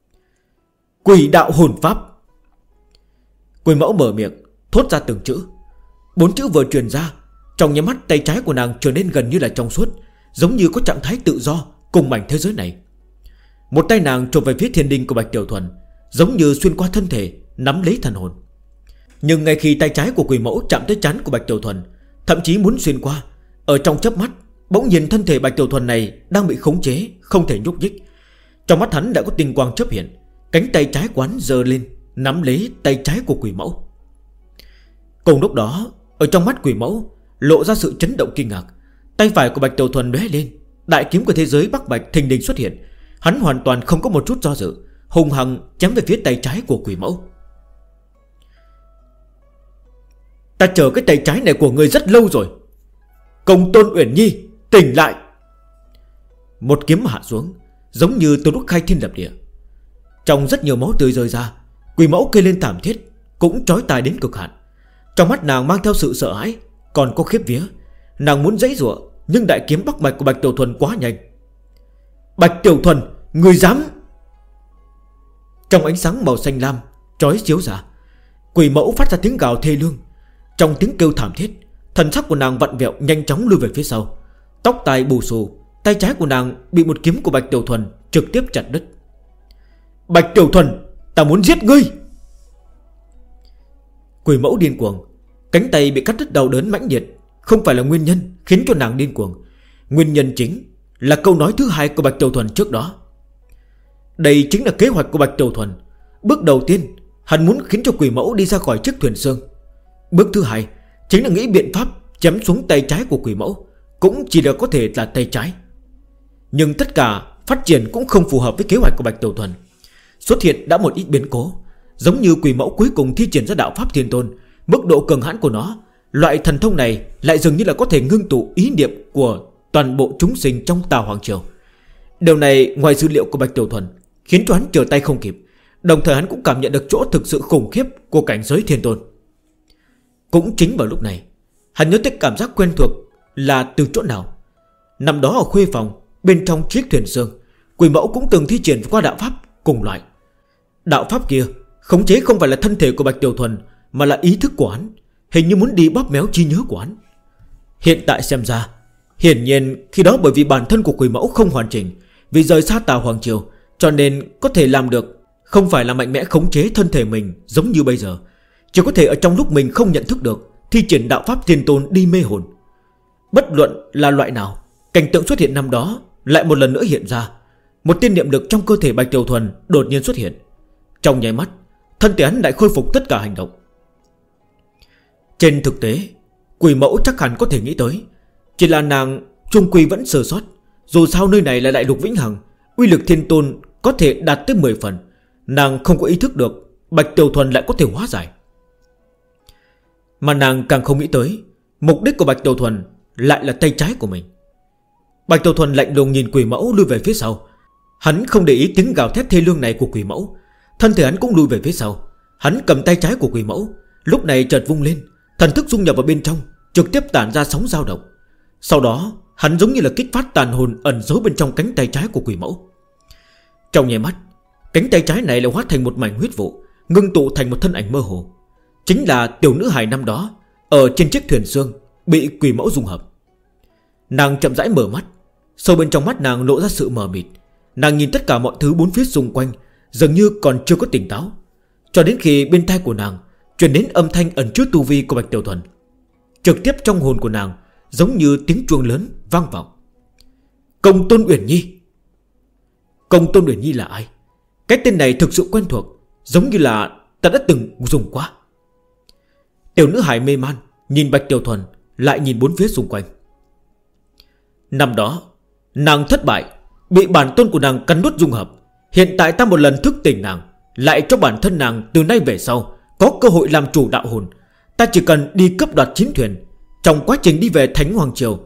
Quỷ đạo hồn pháp. Quỷ mẫu mở miệng thốt ra từng chữ. 4 chữ vừa truyền ra, trong nháy mắt tay trái của nàng trở nên gần như là trong suốt, giống như có trạng thái tự do cùng mảnh thế giới này. Một tay nàng chộp về phía thiên đinh của Bạch Tiểu Thuần, giống như xuyên qua thân thể, nắm lấy thần hồn. Nhưng ngay khi tay trái của quỷ mẫu chạm tới trán của Bạch Tiểu Thuần, thậm chí muốn xuyên qua, ở trong chớp mắt, bỗng nhiên thân thể Bạch Tiểu Thuần này đang bị khống chế, không thể nhúc nhích. Trong mắt hắn đã có tinh quang chớp hiện, cánh tay trái quán giơ lên, nắm lấy tay trái của quỷ mẫu. Cùng lúc đó, ở trong mắt quỷ mẫu lộ ra sự chấn động kinh ngạc. Tay phải của Bạch Tiểu Thuần lóe lên, đại kiếm của thế giới Bắc Bạch thình lình xuất hiện. Hắn hoàn toàn không có một chút do dự, hung hăng chém về phía tay trái của quỷ mẫu. Ta chờ cái tay trái này của ngươi rất lâu rồi. Công Tôn Uyển Nhi, tỉnh lại. Một kiếm hạ xuống, giống như từ lúc khai thiên lập địa. Trong rất nhiều máu tươi rơi ra, quỷ mẫu kêu lên thảm thiết, cũng chói tai đến cực hạn. Trong mắt nàng mang theo sự sợ hãi, còn có khiếp vía. Nàng muốn giãy giụa, nhưng đại kiếm bắc mạch của Bạch Tiểu Thuần quá nhanh. Bạch Tiểu Thuần, người dám! Trong ánh sáng màu xanh lam chói chiếu ra, quỷ mẫu phát ra tiếng gào thê lương. Trong tiếng kêu thảm thiết, thần sắc của nàng vặn vẹo nhanh chóng lùi về phía sau. Tóc tai bù xù, tay trái của nàng bị một kiếm của Bạch Tiểu Thuần trực tiếp chặt đứt. Bạch Tiểu Thuần, ta muốn giết ngươi! Quỷ mẫu điên cuồng. Cánh tay bị cắt đứt đau đớn mãnh liệt không phải là nguyên nhân khiến cho nàng điên cuồng. Nguyên nhân chính là câu nói thứ hai của Bạch Tiểu Thuần trước đó. Đây chính là kế hoạch của Bạch Tiểu Thuần. Bước đầu tiên, hắn muốn khiến cho quỷ mẫu đi ra khỏi chiếc thuyền xương. Bước thứ hai chính là nghĩ biện pháp chém xuống tay trái của quỷ mẫu, cũng chỉ là có thể là tay trái. Nhưng tất cả phát triển cũng không phù hợp với kế hoạch của Bạch Tiểu Thuần. Xuất hiện đã một ít biến cố. Giống như quỷ mẫu cuối cùng thi triển ra đạo pháp thiên tôn, mức độ cường hãn của nó, loại thần thông này lại dường như là có thể ngưng tụ ý niệm của toàn bộ chúng sinh trong Tào Hoàng Triều. Điều này ngoài dữ liệu của Bạch Tiểu Thuần, khiến cho hắn trở tay không kịp. Đồng thời hắn cũng cảm nhận được chỗ thực sự khủng khiếp của cảnh giới thiên tôn. Cũng chính vào lúc này, hắn nhớ tới cảm giác quen thuộc là từ chỗ nào. Năm đó ở khuê phòng, bên trong chiếc thuyền sương, quỷ mẫu cũng từng thi triển qua đạo pháp cùng loại. Đạo pháp kia khống chế không phải là thân thể của Bạch Tiểu Thuần, mà là ý thức của hắn, hình như muốn đi bóp méo trí nhớ của hắn. Hiện tại xem ra, hiển nhiên khi đó bởi vì bản thân của quỷ mẫu không hoàn chỉnh, vì rời xa Tào Hoàng Triều, cho nên có thể làm được không phải là mạnh mẽ khống chế thân thể mình giống như bây giờ, chỉ có thể ở trong lúc mình không nhận thức được thi triển đạo pháp thiên tôn đi mê hồn. Bất luận là loại nào, cảnh tượng xuất hiện năm đó lại một lần nữa hiện ra. Một tiên niệm lực trong cơ thể Bạch Tiểu Thuần đột nhiên xuất hiện. Trong nháy mắt, thân thể hắn lại khôi phục tất cả hành động. Trên thực tế, quỷ mẫu chắc hẳn có thể nghĩ tới, chỉ là nàng chung quy vẫn sơ sót. Dù sao nơi này là đại lục vĩnh hằng, uy lực thiên tôn có thể đạt tới 10 phần. Nàng không có ý thức được Bạch Tiểu Thuần lại có thể hóa giải. Mà nàng càng không nghĩ tới, mục đích của Bạch Tiểu Thuần lại là tay trái của mình. Bạch Tiểu Thuần lạnh lùng nhìn quỷ mẫu lui về phía sau. Hắn không để ý tiếng gào thét thê lương này của quỷ mẫu. Thân thể hắn cũng lui về phía sau. Hắn cầm tay trái của quỷ mẫu, lúc này chợt vung lên, thần thức dung nhập vào bên trong, trực tiếp tản ra sóng dao động. Sau đó hắn giống như là kích phát tàn hồn ẩn giấu bên trong cánh tay trái của quỷ mẫu. Trong nháy mắt, cánh tay trái này lại hóa thành một mảnh huyết vụ, ngưng tụ thành một thân ảnh mơ hồ. Chính là tiểu nữ hài năm đó ở trên chiếc thuyền sương bị quỷ mẫu dung hợp. Nàng chậm rãi mở mắt. Sâu bên trong mắt nàng lộ ra sự mờ mịt. Nàng nhìn tất cả mọi thứ bốn phía xung quanh, dường như còn chưa có tỉnh táo. Cho đến khi bên tai của nàng truyền đến âm thanh ẩn chứa tu vi của Bạch Tiểu Thuần. Trực tiếp trong hồn của nàng giống như tiếng chuông lớn vang vọng. Công Tôn Uyển Nhi. Công Tôn Uyển Nhi là ai? Cái tên này thực sự quen thuộc, giống như là ta đã từng dùng qua. Tiểu nữ hài mê man nhìn Bạch Tiểu Thuần, lại nhìn bốn phía xung quanh. Năm đó nàng thất bại, bị bản tôn của nàng cắn nuốt dung hợp. Hiện tại ta một lần thức tỉnh nàng, lại cho bản thân nàng từ nay về sau có cơ hội làm chủ đạo hồn. Ta chỉ cần đi cướp đoạt chiến thuyền. Trong quá trình đi về Thánh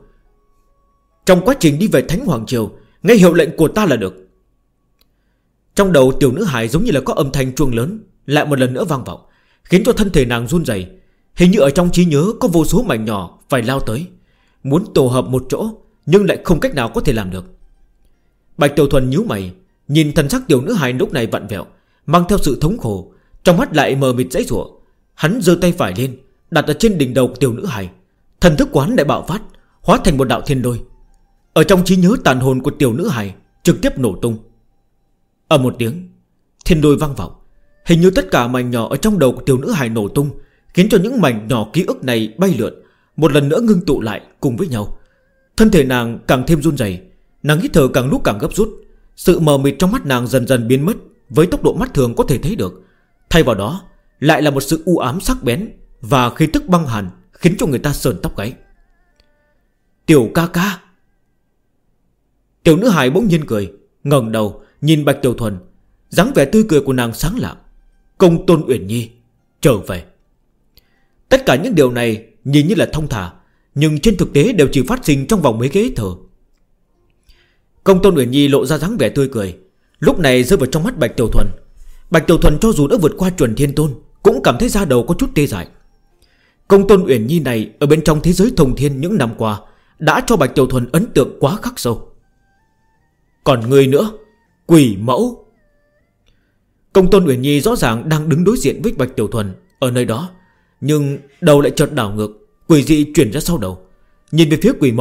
Hoàng Triều, nghe hiệu lệnh của ta là được. Trong đầu tiểu nữ hài giống như là có âm thanh chuông lớn lại một lần nữa vang vọng, khiến cho thân thể nàng run rẩy. Hình như ở trong trí nhớ có vô số mảnh nhỏ phải lao tới, muốn tổ hợp một chỗ, nhưng lại không cách nào có thể làm được. Bạch Tiểu Thuần nhíu mày, nhìn thần sắc tiểu nữ hài lúc này vặn vẹo, mang theo sự thống khổ, trong mắt lại mờ mịt giãy giụa. Hắn giơ tay phải lên, đặt ở trên đỉnh đầu của tiểu nữ hài. Thần thức quán lại bạo phát, hóa thành một đạo thiên lôi. Ở trong trí nhớ tàn hồn của tiểu nữ hài trực tiếp nổ tung. Ở một tiếng, thiên lôi vang vọng. Hình như tất cả mảnh nhỏ ở trong đầu của tiểu nữ hài nổ tung, khiến cho những mảnh nhỏ ký ức này bay lượn, một lần nữa ngưng tụ lại cùng với nhau. Thân thể nàng càng thêm run rẩy, nàng hít thở càng lúc càng gấp rút. Sự mờ mịt trong mắt nàng dần dần biến mất với tốc độ mắt thường có thể thấy được. Thay vào đó lại là một sự u ám sắc bén và khí tức băng hàn, khiến cho người ta sờn tóc gáy. Tiểu ca ca. Tiểu nữ hài bỗng nhiên cười, ngẩng đầu nhìn Bạch Tiểu Thuần, dáng vẻ tươi cười của nàng sáng lạng. Công Tôn Uyển Nhi trở về. Tất cả những điều này nhìn như là thông thả, nhưng trên thực tế đều chỉ phát sinh trong vòng mấy cái hít thở. Công Tôn Uyển Nhi lộ ra dáng vẻ tươi cười, lúc này rơi vào trong mắt Bạch Tiểu Thuần. Bạch Tiểu Thuần cho dù đã vượt qua chuẩn thiên tôn, cũng cảm thấy da đầu có chút tê dại. Công Tôn Uyển Nhi này ở bên trong thế giới thông thiên những năm qua đã cho Bạch Tiểu Thuần ấn tượng quá khắc sâu. Còn người nữa, quỷ mẫu. Công Tôn Uyển Nhi rõ ràng đang đứng đối diện với Bạch Tiểu Thuần ở nơi đó, nhưng đầu lại chợt đảo ngược, quỷ dị chuyển ra sau đầu. Nhìn về phía quỷ mẫu,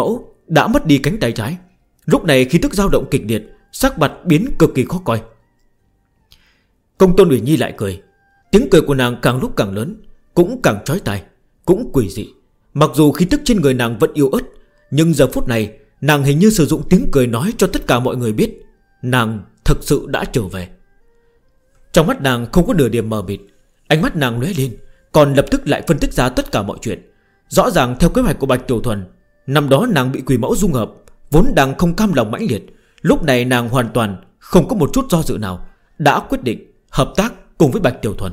đã mất đi cánh tay trái. Lúc này khí tức dao động kịch liệt, sắc mặt biến cực kỳ khó coi. Công Tôn Uyển Nhi lại cười. Tiếng cười của nàng càng lúc càng lớn, cũng càng chói tai, cũng quỷ dị. Mặc dù khí tức trên người nàng vẫn yếu ớt, nhưng giờ phút này nàng hình như sử dụng tiếng cười nói cho tất cả mọi người biết nàng thực sự đã trở về. Trong mắt nàng không có nửa điểm mờ mịt. Ánh mắt nàng lóe lên, còn lập tức lại phân tích ra tất cả mọi chuyện. Rõ ràng theo kế hoạch của Bạch Tiểu Thuần, năm đó nàng bị quỷ mẫu dung hợp, vốn đang không cam lòng mãnh liệt. Lúc này nàng hoàn toàn không có một chút do dự nào, đã quyết định hợp tác cùng với Bạch Tiểu Thuần.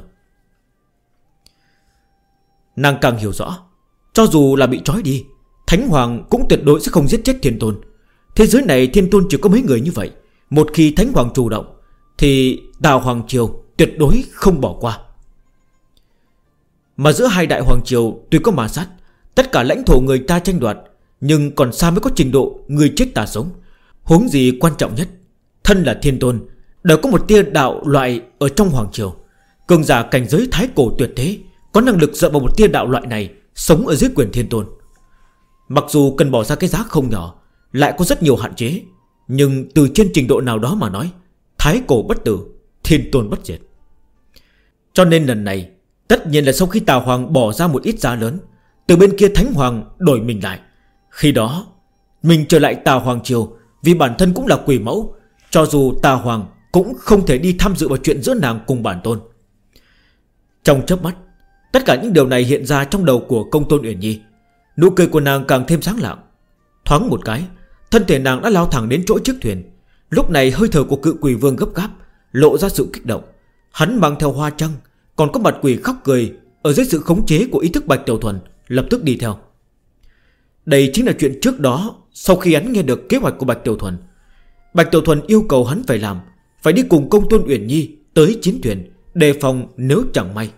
Nàng càng hiểu rõ, cho dù là bị trói đi, Thánh Hoàng cũng tuyệt đối sẽ không giết chết Thiên Tôn. Thế giới này Thiên Tôn chỉ có mấy người như vậy. Một khi Thánh Hoàng chủ động thì Tào Hoàng Triều tuyệt đối không bỏ qua. Mà giữa hai đại Hoàng Triều tuy có ma sát, tất cả lãnh thổ người ta tranh đoạt, nhưng còn xa mới có trình độ người chết ta sống. Huống gì quan trọng nhất, thân là Thiên Tôn đều có một tia đạo loại ở trong Hoàng Triều. Cường giả cảnh giới thái cổ tuyệt thế có năng lực dựa vào một tia đạo loại này sống ở dưới quyền Thiên Tôn. Mặc dù cần bỏ ra cái giá không nhỏ, lại có rất nhiều hạn chế, nhưng từ trên trình độ nào đó mà nói, thái cổ bất tử, Thiên Tôn bất diệt. Cho nên lần này tất nhiên là sau khi Tào Hoàng bỏ ra một ít giá lớn, từ bên kia Thánh Hoàng đổi mình lại. Khi đó mình trở lại Tào Hoàng Triều, vì bản thân cũng là quỷ mẫu, cho dù Tào Hoàng cũng không thể đi tham dự vào chuyện giữa nàng cùng bản tôn. Trong chớp mắt, tất cả những điều này hiện ra trong đầu của Công Tôn Uyển Nhi. Nụ cười của nàng càng thêm sáng lạng. Thoáng một cái, thân thể nàng đã lao thẳng đến chỗ chiếc thuyền. Lúc này hơi thở của cự quỷ vương gấp gáp, lộ ra sự kích động. Hắn mang theo hoa trăng, còn có mặt quỷ khóc cười ở dưới sự khống chế của ý thức Bạch Tiểu Thuần, lập tức đi theo. Đây chính là chuyện trước đó. Sau khi hắn nghe được kế hoạch của Bạch Tiểu Thuần, Bạch Tiểu Thuần yêu cầu hắn phải làm, phải đi cùng Công Tôn Uyển Nhi tới chiến thuyền, đề phòng nếu chẳng may.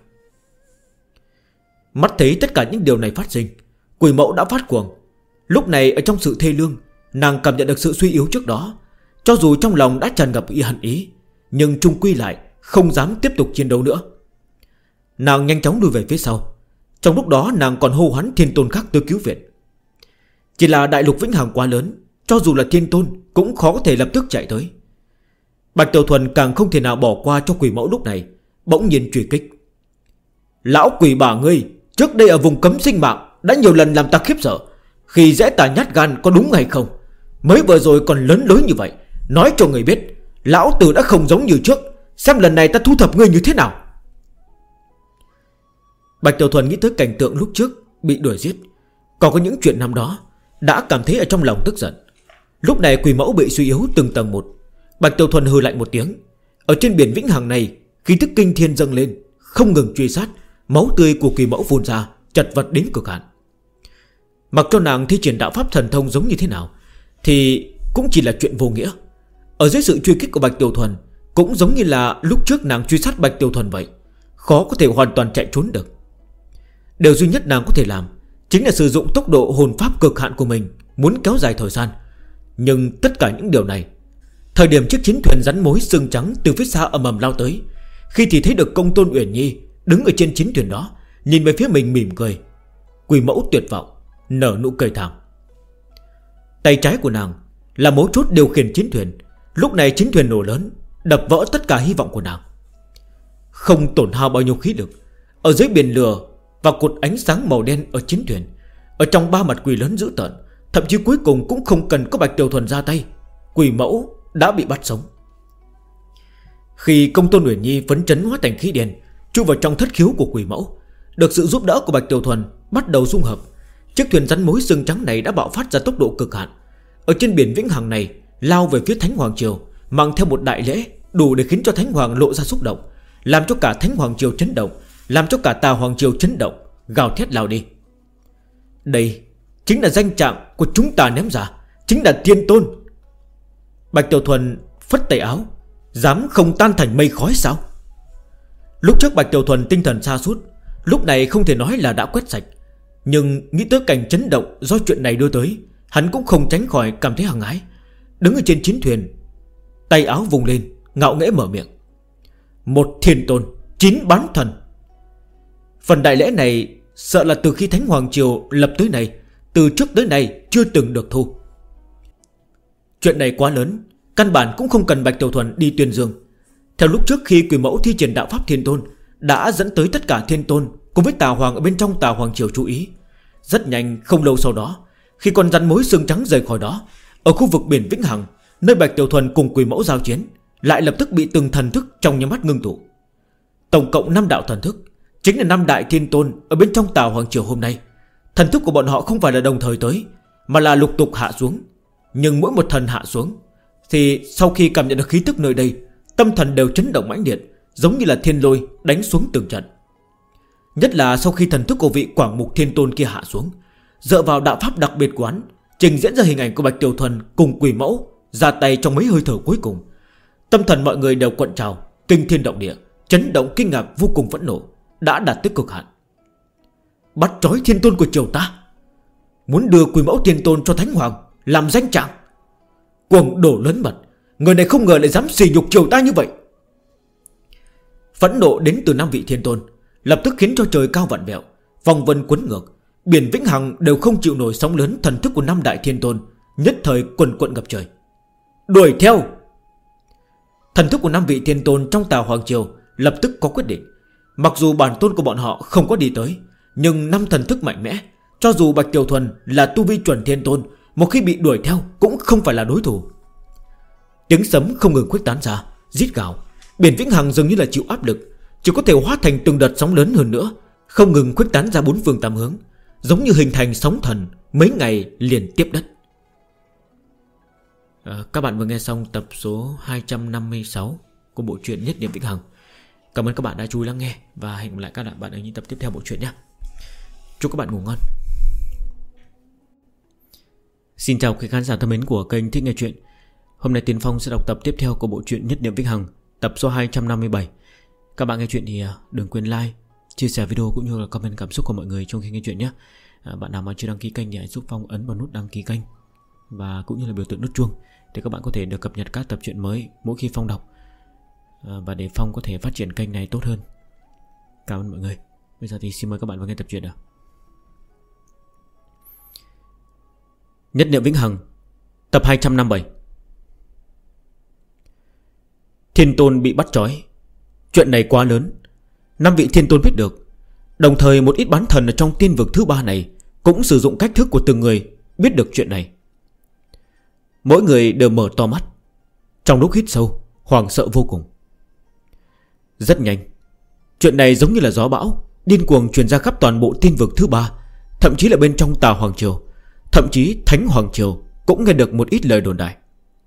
Mắt thấy tất cả những điều này phát sinh, quỷ mẫu đã phát cuồng. Lúc này ở trong sự thê lương, nàng cảm nhận được sự suy yếu trước đó. Cho dù trong lòng đã tràn ngập hận ý, nhưng chung quy lại không dám tiếp tục chiến đấu nữa. Nàng nhanh chóng lùi về phía sau. Trong lúc đó nàng còn hô hoán Thiên Tôn khác tới cứu viện. Chỉ là đại lục vĩnh hằng quá lớn, cho dù là Thiên Tôn cũng khó có thể lập tức chạy tới. Bạch Tiểu Thuần càng không thể nào bỏ qua cho quỷ mẫu lúc này, bỗng nhiên truy kích. Lão quỷ bà ngươi, trước đây ở vùng cấm sinh mạng đã nhiều lần làm ta khiếp sợ. Khi dễ ta nhát gan có đúng hay không? Mới vừa rồi còn lớn lối như vậy. Nói cho người biết, lão tử đã không giống như trước. Xem lần này ta thu thập ngươi như thế nào. Bạch Tiểu Thuần nghĩ tới cảnh tượng lúc trước bị đuổi giết, còn có những chuyện năm đó, đã cảm thấy ở trong lòng tức giận. Lúc này quỷ mẫu bị suy yếu từng tầng một. Bạch Tiểu Thuần hừ lạnh một tiếng. Ở trên biển vĩnh hằng này, khí tức kinh thiên dâng lên, không ngừng truy sát. Máu tươi của quỷ mẫu phun ra, chật vật đến cực hạn. Mặc cho nàng thi triển đạo pháp thần thông giống như thế nào, thì cũng chỉ là chuyện vô nghĩa. Ở dưới sự truy kích của Bạch Tiểu Thuần, cũng giống như là lúc trước nàng truy sát Bạch Tiểu Thuần vậy, khó có thể hoàn toàn chạy trốn được. Điều duy nhất nàng có thể làm chính là sử dụng tốc độ hồn pháp cực hạn của mình, muốn kéo dài thời gian. Nhưng tất cả những điều này, thời điểm chiếc chiến thuyền rắn mối xương trắng từ phía xa ầm ầm lao tới, khi thì thấy được Công Tôn Uyển Nhi đứng ở trên chiến thuyền đó, nhìn về phía mình mỉm cười. Quỷ mẫu tuyệt vọng, nở nụ cười thảm. Tay trái của nàng là mấu chốt điều khiển chiến thuyền. Lúc này chiến thuyền nổ lớn, đập vỡ tất cả hy vọng của nàng. Không tổn hao bao nhiêu khí lực, ở dưới biển lửa và cột ánh sáng màu đen ở chiến thuyền, ở trong ba mặt quỷ lớn dữ tợn, thậm chí cuối cùng cũng không cần có Bạch Tiểu Thuần ra tay, quỷ mẫu đã bị bắt sống. Khi Công Tôn Uyển Nhi phấn chấn hóa thành khí đen chui vào trong thất khiếu của quỷ mẫu, được sự giúp đỡ của Bạch Tiểu Thuần bắt đầu dung hợp, chiếc thuyền rắn mối xương trắng này đã bạo phát ra tốc độ cực hạn. Ở trên biển vĩnh hằng này lao về phía Thánh Hoàng Triều, mang theo một đại lễ đủ để khiến cho Thánh Hoàng lộ ra xúc động, làm cho cả Thánh Hoàng Triều chấn động, làm cho cả Tào Hoàng Triều chấn động, gào thét lao đi. Đây chính là danh trạng của chúng ta ném ra, chính là Thiên Tôn. Bạch Tiểu Thuần phất tay áo, dám không tan thành mây khói sao? Lúc trước Bạch Tiểu Thuần tinh thần sa sút, lúc này không thể nói là đã quét sạch, nhưng nghĩ tới cảnh chấn động do chuyện này đưa tới, hắn cũng không tránh khỏi cảm thấy hăng ái. Đứng ở trên chiến thuyền, tay áo vùng lên, ngạo nghễ mở miệng. Một Thiên Tôn, 9 bán thần. Phần đại lễ này sợ là từ khi Thánh Hoàng Triều lập tới nay, từ trước tới nay chưa từng được thu. Chuyện này quá lớn, căn bản cũng không cần Bạch Tiểu Thuần đi tuyên dương. Theo lúc trước khi Quỷ Mẫu thi triển đạo pháp Thiên Tôn đã dẫn tới tất cả Thiên Tôn cùng với Tà Hoàng ở bên trong Tà Hoàng Triều chú ý. Rất nhanh, không lâu sau đó, khi con rắn mối xương trắng rời khỏi đó, ở khu vực biển Vĩnh Hằng, nơi Bạch Tiểu Thuần cùng Quỷ Mẫu giao chiến, lại lập tức bị từng thần thức trong nháy mắt ngưng tụ. Tổng cộng 5 đạo thần thức, chính là 5 đại Thiên Tôn ở bên trong Tà Hoàng Triều hôm nay. Thần thức của bọn họ không phải là đồng thời tới, mà là lục tục hạ xuống. Nhưng mỗi một thần hạ xuống thì sau khi cảm nhận được khí tức nơi đây, tâm thần đều chấn động mãnh liệt, giống như là thiên lôi đánh xuống từng trận. Nhất là sau khi thần thức của vị Quảng Mục Thiên Tôn kia hạ xuống, dựa vào đạo pháp đặc biệt của hắn, trình diễn ra hình ảnh của Bạch Tiểu Thuần cùng Quỷ Mẫu ra tay trong mấy hơi thở cuối cùng. Tâm thần mọi người đều cuộn trào, kinh thiên động địa, chấn động kinh ngạc vô cùng phẫn nộ, đã đạt tới cực hạn. Bắt trói Thiên Tôn của triều ta, muốn đưa Quỷ Mẫu Thiên Tôn cho Thánh Hoàng làm danh trạng. Cuồng đổ lớn mật, người này không ngờ lại dám sỉ nhục triều ta như vậy. Phẫn nộ đến từ 5 vị Thiên Tôn lập tức khiến cho trời cao vặn vẹo, vòng vân cuốn ngược, biển Vĩnh Hằng đều không chịu nổi sóng lớn thần thức của 5 đại Thiên Tôn, nhất thời quần quận ngập trời. Đuổi theo! Thần thức của 5 vị Thiên Tôn trong Tà Hoàng Triều lập tức có quyết định. Mặc dù bản tôn của bọn họ không có đi tới, nhưng 5 thần thức mạnh mẽ, cho dù Bạch Tiểu Thuần là tu vi chuẩn Thiên Tôn, một khi bị đuổi theo cũng không phải là đối thủ. Tiếng sấm không ngừng khuếch tán ra, rít gào. Biển Vĩnh Hằng dường như là chịu áp lực, chỉ có thể hóa thành từng đợt sóng lớn hơn nữa, không ngừng khuếch tán ra 4 phương 8 hướng, giống như hình thành sóng thần mấy ngày liền tiếp đất. Các bạn vừa nghe xong tập số 256 của bộ truyện Nhất Niệm Vĩnh Hằng. Cảm ơn các bạn đã chú ý lắng nghe, và hẹn gặp lại các bạn ở những tập tiếp theo bộ truyện nhé. Chúc các bạn ngủ ngon. Xin chào quý khán giả thân mến của kênh Thích Nghe Chuyện. Hôm nay Tiến Phong sẽ đọc tập tiếp theo của bộ truyện Nhất Niệm Vĩnh Hằng, tập số 257. Các bạn nghe chuyện thì đừng quên like, chia sẻ video cũng như là comment cảm xúc của mọi người trong khi nghe chuyện nhé. Bạn nào mà chưa đăng ký kênh thì hãy giúp Phong ấn vào nút đăng ký kênh và cũng như là biểu tượng nút chuông để các bạn có thể được cập nhật các tập truyện mới mỗi khi Phong đọc, và để Phong có thể phát triển kênh này tốt hơn. Cảm ơn mọi người. Bây giờ thì xin mời các bạn vào nghe tập truyện nào. Nhất Niệm Vĩnh Hằng, tập 257. Thiên Tôn bị bắt trói. Chuyện này quá lớn, 5 vị Thiên Tôn biết được. Đồng thời một ít bán thần ở trong tiên vực thứ 3 này cũng sử dụng cách thức của từng người biết được chuyện này. Mỗi người đều mở to mắt, trong lúc hít sâu, hoảng sợ vô cùng. Rất nhanh, chuyện này giống như là gió bão, điên cuồng truyền ra khắp toàn bộ tiên vực thứ 3, thậm chí là bên trong Tà Hoàng Triều, thậm chí Thánh Hoàng Triều cũng nghe được một ít lời đồn đại.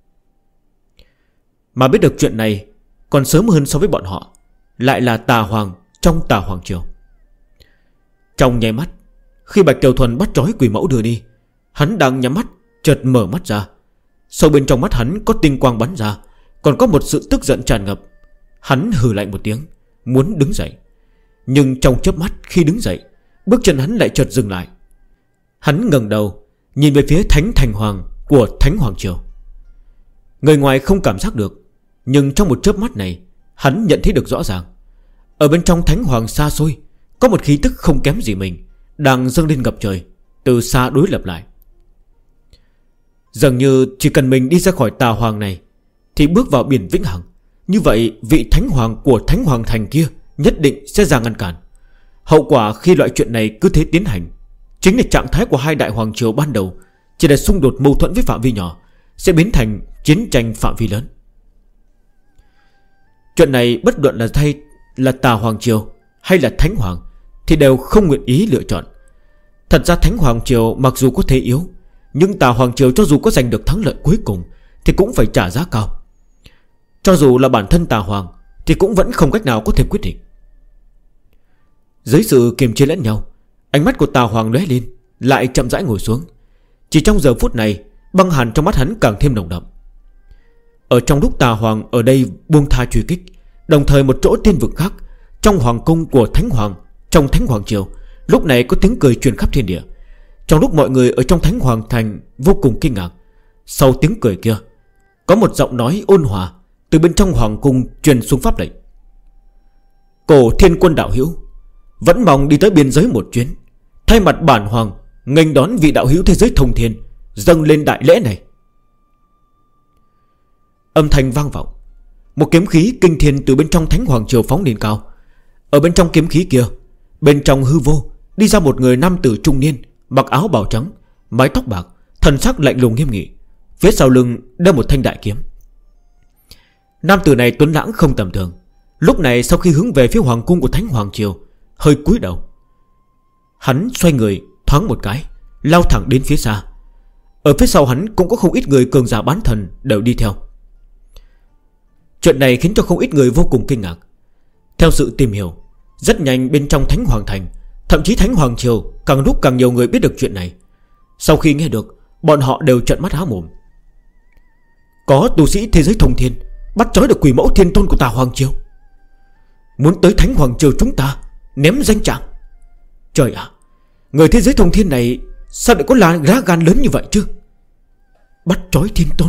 Mà biết được chuyện này còn sớm hơn so với bọn họ lại là Tà Hoàng trong Tà Hoàng Triều. Trong nháy mắt, khi Bạch Tiểu Thuần bắt trói Quỷ Mẫu đưa đi, hắn đang nhắm mắt, chợt mở mắt ra. Sâu bên trong mắt hắn có tinh quang bắn ra, còn có một sự tức giận tràn ngập. Hắn hừ lạnh một tiếng, muốn đứng dậy. Nhưng trong chớp mắt khi đứng dậy, bước chân hắn lại chợt dừng lại. Hắn ngẩng đầu nhìn về phía Thánh Thành Hoàng của Thánh Hoàng Triều. Người ngoài không cảm giác được, nhưng trong một chớp mắt này, hắn nhận thấy được rõ ràng. Ở bên trong Thánh Hoàng xa xôi có một khí tức không kém gì mình đang dâng lên ngập trời, từ xa đối lập lại. Dường như chỉ cần mình đi ra khỏi Tà Hoàng này thì bước vào biển Vĩnh Hằng, như vậy vị Thánh Hoàng của Thánh Hoàng Thành kia nhất định sẽ ra ngăn cản. Hậu quả khi loại chuyện này cứ thế tiến hành chính là trạng thái của hai đại hoàng triều ban đầu chỉ là xung đột mâu thuẫn với phạm vi nhỏ sẽ biến thành chiến tranh phạm vi lớn. Chuyện này bất luận là Tà Hoàng Triều hay là Thánh Hoàng thì đều không nguyện ý lựa chọn. Thật ra Thánh Hoàng Triều mặc dù có thế yếu, nhưng Tà Hoàng Triều cho dù có giành được thắng lợi cuối cùng thì cũng phải trả giá cao. Cho dù là bản thân Tà Hoàng thì cũng vẫn không cách nào có thể quyết định. Dưới sự kiềm chế lẫn nhau, ánh mắt của Tà Hoàng lóe lên, lại chậm rãi ngồi xuống. Chỉ trong giờ phút này, băng hàn trong mắt hắn càng thêm nồng đậm. Ở trong lúc Tà Hoàng ở đây buông tha truy kích, đồng thời một chỗ tiên vực khác, trong hoàng cung của Thánh Hoàng, trong Thánh Hoàng Triều, lúc này có tiếng cười truyền khắp thiên địa. Trong lúc mọi người ở trong Thánh Hoàng Thành vô cùng kinh ngạc, sau tiếng cười kia có một giọng nói ôn hòa từ bên trong hoàng cung truyền xuống pháp lệnh: Cổ Thiên Quân đạo hữu vẫn mong đi tới biên giới một chuyến, thay mặt bản hoàng nghênh đón vị đạo hữu thế giới thông thiên, dâng lên đại lễ này. Âm thanh vang vọng. Một kiếm khí kinh thiên từ bên trong Thánh Hoàng Triều phóng lên cao. Ở bên trong kiếm khí kia, bên trong hư vô đi ra một người nam tử trung niên, mặc áo bào trắng, mái tóc bạc, thần sắc lạnh lùng nghiêm nghị. Phía sau lưng đeo một thanh đại kiếm. Nam tử này tuấn lãng không tầm thường. Lúc này sau khi hướng về phía hoàng cung của Thánh Hoàng Triều, hơi cúi đầu, hắn xoay người thoáng một cái, lao thẳng đến phía xa. Ở phía sau hắn cũng có không ít người cường giả bán thần đều đi theo. Chuyện này khiến cho không ít người vô cùng kinh ngạc. Theo sự tìm hiểu, rất nhanh bên trong Thánh Hoàng Thành, thậm chí Thánh Hoàng Triều, càng lúc càng nhiều người biết được chuyện này. Sau khi nghe được, bọn họ đều trợn mắt há mồm. Có tu sĩ thế giới thông thiên bắt trói được quỷ mẫu thiên tôn của Tà Hoàng Triều, muốn tới Thánh Hoàng Triều chúng ta ném danh trạng. Trời ạ, người thế giới thông thiên này sao lại có lá gan lớn như vậy chứ? Bắt trói thiên tôn.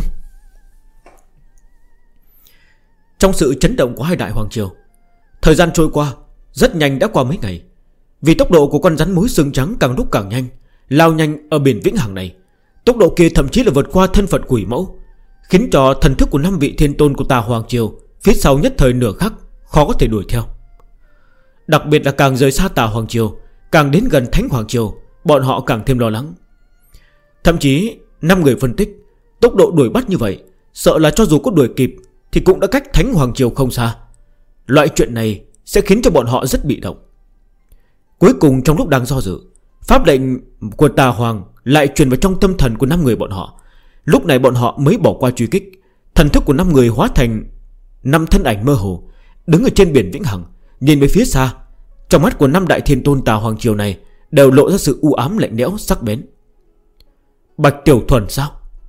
Trong sự chấn động của hai đại hoàng triều, thời gian trôi qua rất nhanh, đã qua mấy ngày. Vì tốc độ của con rắn mối xương trắng càng lúc càng nhanh, lao nhanh ở biển Vĩnh Hằng này, tốc độ kia thậm chí là vượt qua thân phận quỷ mẫu, khiến cho thần thức của 5 vị thiên tôn của Tà Hoàng Triều phía sau nhất thời nửa khắc khó có thể đuổi theo. Đặc biệt là càng rời xa Tà Hoàng Triều, càng đến gần Thánh Hoàng Triều, bọn họ càng thêm lo lắng. Thậm chí 5 người phân tích, tốc độ đuổi bắt như vậy, sợ là cho dù có đuổi kịp thì cũng đã cách Thánh Hoàng Triều không xa. Loại chuyện này sẽ khiến cho bọn họ rất bị động. Cuối cùng trong lúc đang do dự, pháp lệnh của Tà Hoàng lại truyền vào trong tâm thần của 5 người bọn họ. Lúc này bọn họ mới bỏ qua truy kích. Thần thức của 5 người hóa thành 5 thân ảnh mơ hồ, đứng ở trên biển Vĩnh Hằng, nhìn về phía xa. Trong mắt của 5 đại thiên tôn Tà Hoàng Triều này đều lộ ra sự u ám lạnh lẽo sắc bén. Bạch Tiểu Thuần sao?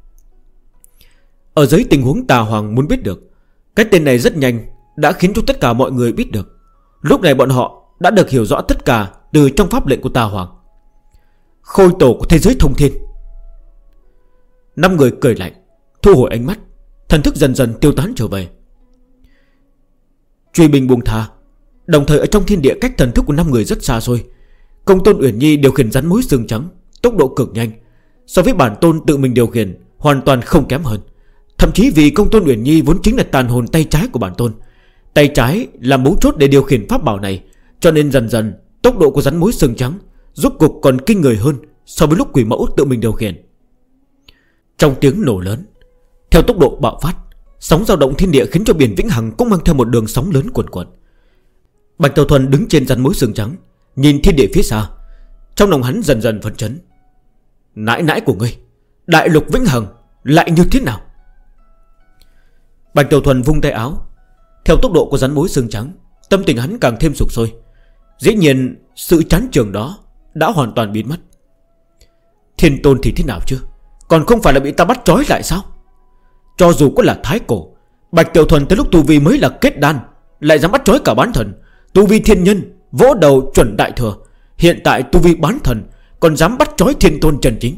Ở dưới tình huống Tà Hoàng muốn biết được, cái tên này rất nhanh đã khiến cho tất cả mọi người biết được. Lúc này bọn họ đã được hiểu rõ tất cả từ trong pháp lệnh của Tà Hoàng. Khôi tổ của thế giới thông thiên. 5 người cười lạnh, thu hồi ánh mắt, thần thức dần dần tiêu tán trở về. Truy binh buông tha. Đồng thời ở trong thiên địa cách thần thức của 5 người rất xa xôi, Công Tôn Uyển Nhi điều khiển rắn mối xương trắng, tốc độ cực nhanh, so với bản tôn tự mình điều khiển hoàn toàn không kém hơn. Thậm chí vì Công Tôn Uyển Nhi vốn chính là tàn hồn tay trái của bản tôn, tay trái là mấu chốt để điều khiển pháp bảo này, cho nên dần dần tốc độ của rắn mối xương trắng rốt cục còn kinh người hơn so với lúc quỷ mẫu tự mình điều khiển. Trong tiếng nổ lớn, theo tốc độ bạo phát, sóng dao động thiên địa khiến cho biển Vĩnh Hằng cũng mang theo một đường sóng lớn cuồn cuộn. Bạch Tiểu Thuần đứng trên rắn mối xương trắng, nhìn thiên địa phía xa, trong lòng hắn dần dần phấn chấn. Nãi nãi của ngươi, đại lục Vĩnh Hằng lại như thế nào? Bạch Tiểu Thuần vung tay áo. Theo tốc độ của rắn mối xương trắng, tâm tình hắn càng thêm sục sôi. Dĩ nhiên sự chán trường đó đã hoàn toàn biến mất. Thiên tôn thì thế nào chứ, còn không phải là bị ta bắt trói lại sao? Cho dù có là thái cổ, Bạch Tiểu Thuần tới lúc tu vi mới là kết đan lại dám bắt trói cả bán thần. Tu vi thiên nhân, vỗ đầu chuẩn đại thừa, hiện tại tu vi bán thần còn dám bắt trói thiên tôn chân chính.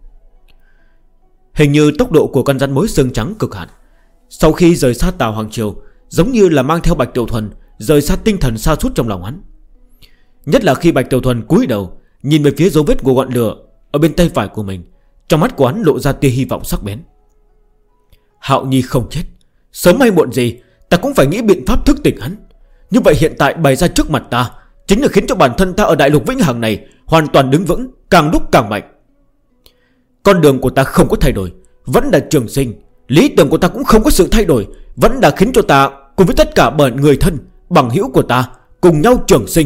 Hình như tốc độ của con rắn mối xương trắng cực hạn. Sau khi rời xa Tà Hoàng Triều, giống như là mang theo Bạch Tiểu Thuần rời xa tinh thần sa sút trong lòng hắn. Nhất là khi Bạch Tiểu Thuần cúi đầu nhìn về phía dấu vết của ngọn lửa ở bên tay phải của mình, trong mắt của hắn lộ ra tia hy vọng sắc bén. Hạo Nhi không chết, sớm hay muộn gì ta cũng phải nghĩ biện pháp thức tỉnh hắn. Như vậy hiện tại bày ra trước mặt ta chính là khiến cho bản thân ta ở đại lục Vĩnh Hằng này hoàn toàn đứng vững, càng lúc càng mạnh. Con đường của ta không có thay đổi, vẫn là trường sinh. Lý tưởng của ta cũng không có sự thay đổi, vẫn là khiến cho ta cùng với tất cả bọn người thân, bằng hữu của ta cùng nhau trường sinh.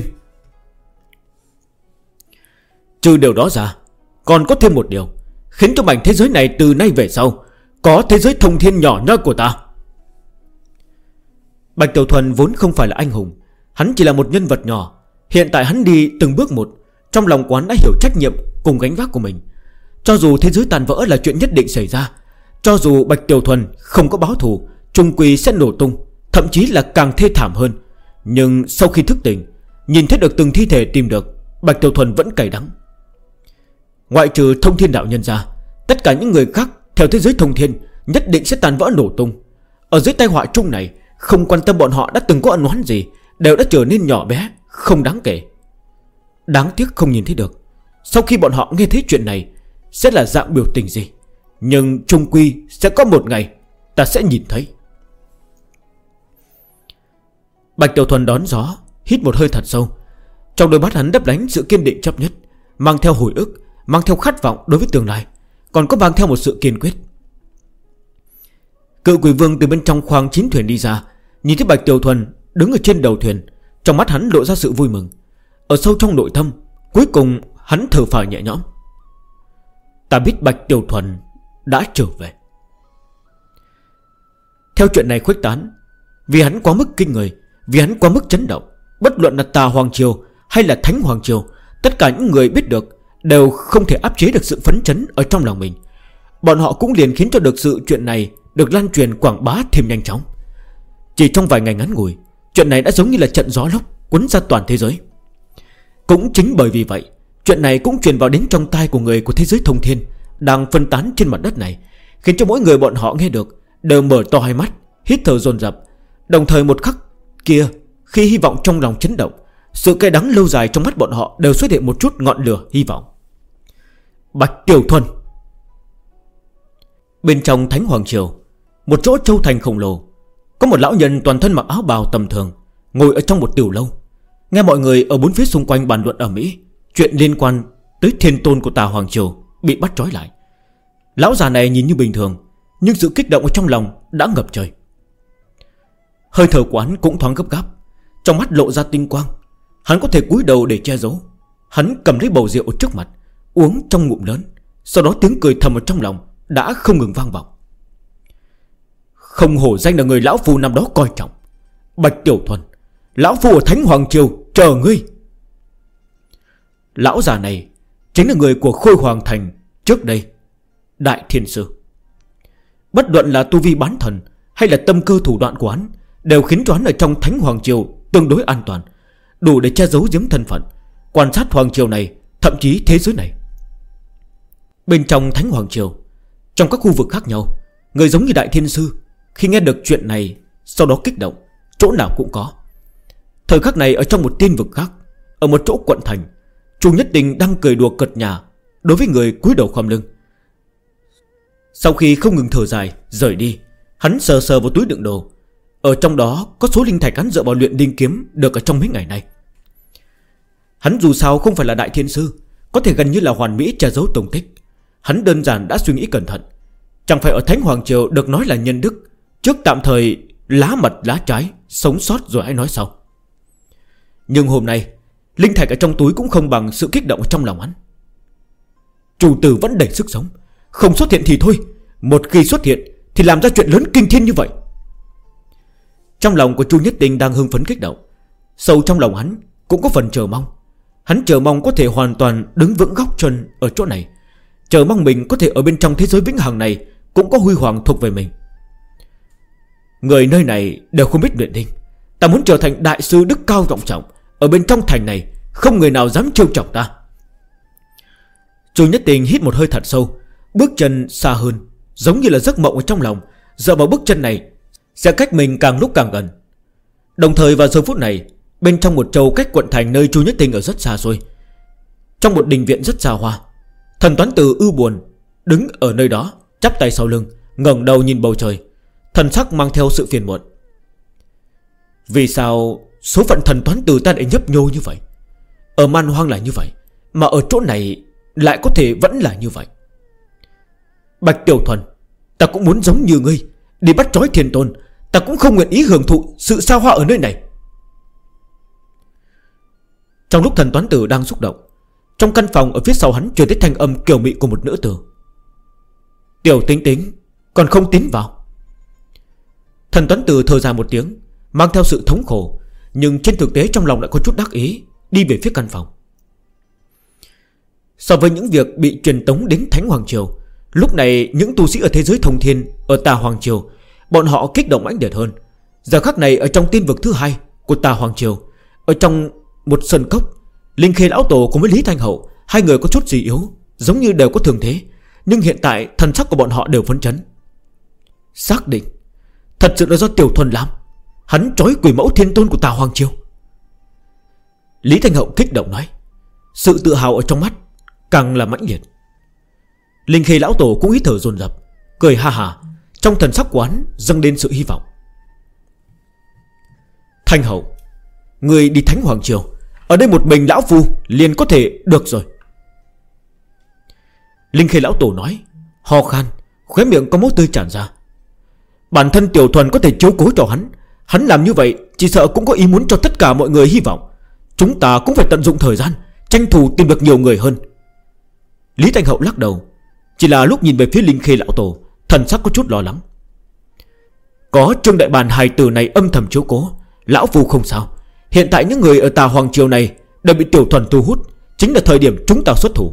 Trừ điều đó ra, còn có thêm một điều khiến cho mảnh thế giới này từ nay về sau có thế giới thông thiên nhỏ nhoi của ta. Bạch Tiểu Thuần vốn không phải là anh hùng, hắn chỉ là một nhân vật nhỏ. Hiện tại hắn đi từng bước một, trong lòng quán đã hiểu trách nhiệm cùng gánh vác của mình. Cho dù thế giới tàn vỡ là chuyện nhất định xảy ra, cho dù Bạch Tiểu Thuần không có báo thù, chung quy sẽ nổ tung, thậm chí là càng thê thảm hơn. Nhưng sau khi thức tỉnh, nhìn thấy được từng thi thể tìm được, Bạch Tiểu Thuần vẫn cay đắng. Ngoại trừ thông thiên đạo nhân ra, tất cả những người khác theo thế giới thông thiên nhất định sẽ tàn vỡ nổ tung. Ở dưới tai họa chung này, không quan tâm bọn họ đã từng có ân oán gì, đều đã trở nên nhỏ bé, không đáng kể. Đáng tiếc không nhìn thấy được sau khi bọn họ nghe thấy chuyện này sẽ là dạng biểu tình gì. Nhưng chung quy sẽ có một ngày ta sẽ nhìn thấy. Bạch Tiểu Thuần đón gió, hít một hơi thật sâu. Trong đôi mắt hắn đấp đánh sự kiên định chấp nhất, mang theo hồi ức, mang theo khát vọng đối với tương lai, còn có mang theo một sự kiên quyết. Cự quỷ vương từ bên trong khoang chiến thuyền đi ra, nhìn thấy Bạch Tiểu Thuần đứng ở trên đầu thuyền. Trong mắt hắn lộ ra sự vui mừng. Ở sâu trong nội tâm, cuối cùng hắn thở phào nhẹ nhõm. Ta biết Bạch Tiểu Thuần đã trở về. Theo chuyện này khuếch tán, vì hắn quá mức kinh người, vì hắn quá mức chấn động, bất luận là Tà Hoàng Triều hay là Thánh Hoàng Triều, tất cả những người biết được đều không thể áp chế được sự phấn chấn ở trong lòng mình. Bọn họ cũng liền khiến cho được sự chuyện này được lan truyền quảng bá thêm nhanh chóng. Chỉ trong vài ngày ngắn ngủi, chuyện này đã giống như là trận gió lốc cuốn ra toàn thế giới. Cũng chính bởi vì vậy, chuyện này cũng truyền vào đến trong tai của người của thế giới thông thiên đang phân tán trên mặt đất này, khiến cho mỗi người bọn họ nghe được đều mở to hai mắt, hít thở dồn dập. Đồng thời một khắc kia, khi hy vọng trong lòng chấn động, sự cay đắng lâu dài trong mắt bọn họ đều xuất hiện một chút ngọn lửa hy vọng. Bạch Tiểu Thuần. Bên trong Thánh Hoàng Triều, một chỗ châu thành khổng lồ, có một lão nhân toàn thân mặc áo bào tầm thường ngồi ở trong một tiểu lâu, nghe mọi người ở bốn phía xung quanh bàn luận ở Mỹ chuyện liên quan tới thiên tôn của Tà Hoàng Triều bị bắt trói lại. Lão già này nhìn như bình thường, nhưng sự kích động ở trong lòng đã ngập trời. Hơi thở của hắn cũng thoáng gấp gáp, trong mắt lộ ra tinh quang. Hắn có thể cúi đầu để che giấu. Hắn cầm lấy bầu rượu ở trước mặt, uống trong ngụm lớn. Sau đó tiếng cười thầm ở trong lòng đã không ngừng vang vọng. Không hổ danh là người lão phu năm đó coi trọng. Bạch Tiểu Thuần, lão phu ở Thánh Hoàng Triều chờ ngươi. Lão già này chính là người của Khôi Hoàng Thành trước đây, Đại Thiên Sư. Bất luận là tu vi bán thần hay là tâm cơ thủ đoạn của hắn đều khiến cho hắn ở trong Thánh Hoàng Triều tương đối an toàn, đủ để che giấu giếm thân phận, quan sát Hoàng Triều này, thậm chí thế giới này. Bên trong Thánh Hoàng Triều, trong các khu vực khác nhau, người giống như Đại Thiên Sư khi nghe được chuyện này sau đó kích động, chỗ nào cũng có. Thời khắc này ở trong một tiên vực khác, ở một chỗ quận thành, Chu Nhất Đình đang cười đùa cợt nhả đối với người cúi đầu khom lưng. Sau khi không ngừng thở dài rời đi, hắn sờ sờ vào túi đựng đồ. Ở trong đó có số linh thạch hắn dựa vào luyện đinh kiếm được ở trong mấy ngày này. Hắn dù sao không phải là Đại Thiên Sư, có thể gần như là hoàn mỹ che giấu tung tích. Hắn đơn giản đã suy nghĩ cẩn thận. Chẳng phải ở Thánh Hoàng Triều được nói là nhân đức, trước tạm thời lá mật lá trái, sống sót rồi hãy nói sau. Nhưng hôm nay linh thạch ở trong túi cũng không bằng sự kích động ở trong lòng hắn. Chủ tử vẫn đầy sức sống, không xuất hiện thì thôi, một khi xuất hiện thì làm ra chuyện lớn kinh thiên như vậy. Trong lòng của Chu Nhất Đình đang hưng phấn kích động, sâu trong lòng hắn cũng có phần chờ mong. Hắn chờ mong có thể hoàn toàn đứng vững góc chân ở chỗ này, chờ mong mình có thể ở bên trong thế giới vĩnh hằng này cũng có huy hoàng thuộc về mình. Người nơi này đều không biết luyện đinh. Ta muốn trở thành đại sư đức cao vọng trọng. Ở bên trong thành này không người nào dám trêu chọc ta. Chu Nhất Đình hít một hơi thật sâu, bước chân xa hơn, giống như là giấc mộng ở trong lòng. Dựa vào bước chân này sẽ cách mình càng lúc càng gần. Đồng thời vào giờ phút này, bên trong một châu cách quận thành nơi Chu Nhất Đình ở rất xa xôi, trong một đình viện rất xa hoa, Thần Toán Tử ưu buồn đứng ở nơi đó, chắp tay sau lưng, ngẩng đầu nhìn bầu trời, thần sắc mang theo sự phiền muộn. Vì sao số phận Thần Toán Tử ta lại nhấp nhô như vậy? Ở Man Hoang là như vậy, mà ở chỗ này lại có thể vẫn là như vậy. Bạch Tiểu Thuần, ta cũng muốn giống như ngươi đi bắt trói thiên tôn. Ta cũng không nguyện ý hưởng thụ sự xa hoa ở nơi này. Trong lúc Thần Toán Tử đang xúc động, trong căn phòng ở phía sau hắn truyền tới thanh âm kiều mị của một nữ tử. Tiểu Tính Tính còn không tiến vào. Thần Toán Tử thở dài một tiếng, mang theo sự thống khổ, nhưng trên thực tế trong lòng lại có chút đắc ý, đi về phía căn phòng. So với những việc bị truyền tống đến Thánh Hoàng Triều, lúc này những tu sĩ ở thế giới thông thiên, ở Tà Hoàng Triều, bọn họ kích động mãnh liệt hơn. Giờ khắc này ở trong tiên vực thứ hai của Tà Hoàng Triều, ở trong một sân cốc, Linh Khê Lão Tổ cùng với Lý Thanh Hậu, hai người có chút gì yếu, giống như đều có thường thế, nhưng hiện tại thần sắc của bọn họ đều phấn chấn. Xác định thật sự là do Tiểu Thuần làm. Hắn trói quỷ mẫu thiên tôn của Tà Hoàng Triều. Lý Thanh Hậu kích động nói, sự tự hào ở trong mắt càng là mãnh liệt. Linh Khê Lão Tổ cũng hít thở dồn dập, cười ha ha, trong thần sắc của hắn dâng lên sự hy vọng. Thanh Hậu, người đi Thánh Hoàng Triều, ở đây một mình lão phu liền có thể được rồi. Linh Khê lão tổ nói, ho khan, khóe miệng có máu tươi tràn ra. Bản thân Tiểu Thuần có thể chiếu cố cho hắn. Hắn làm như vậy chỉ sợ cũng có ý muốn cho tất cả mọi người hy vọng. Chúng ta cũng phải tận dụng thời gian, tranh thủ tìm được nhiều người hơn. Lý Thanh Hậu lắc đầu. Chỉ là lúc nhìn về phía Linh Khê lão tổ, thần sắc có chút lo lắng. Có Trương Đại Bàn hài tử này âm thầm chiếu cố, lão phu không sao. Hiện tại những người ở Tà Hoàng Triều này đều bị Tiểu Thuần thu hút, chính là thời điểm chúng ta xuất thủ.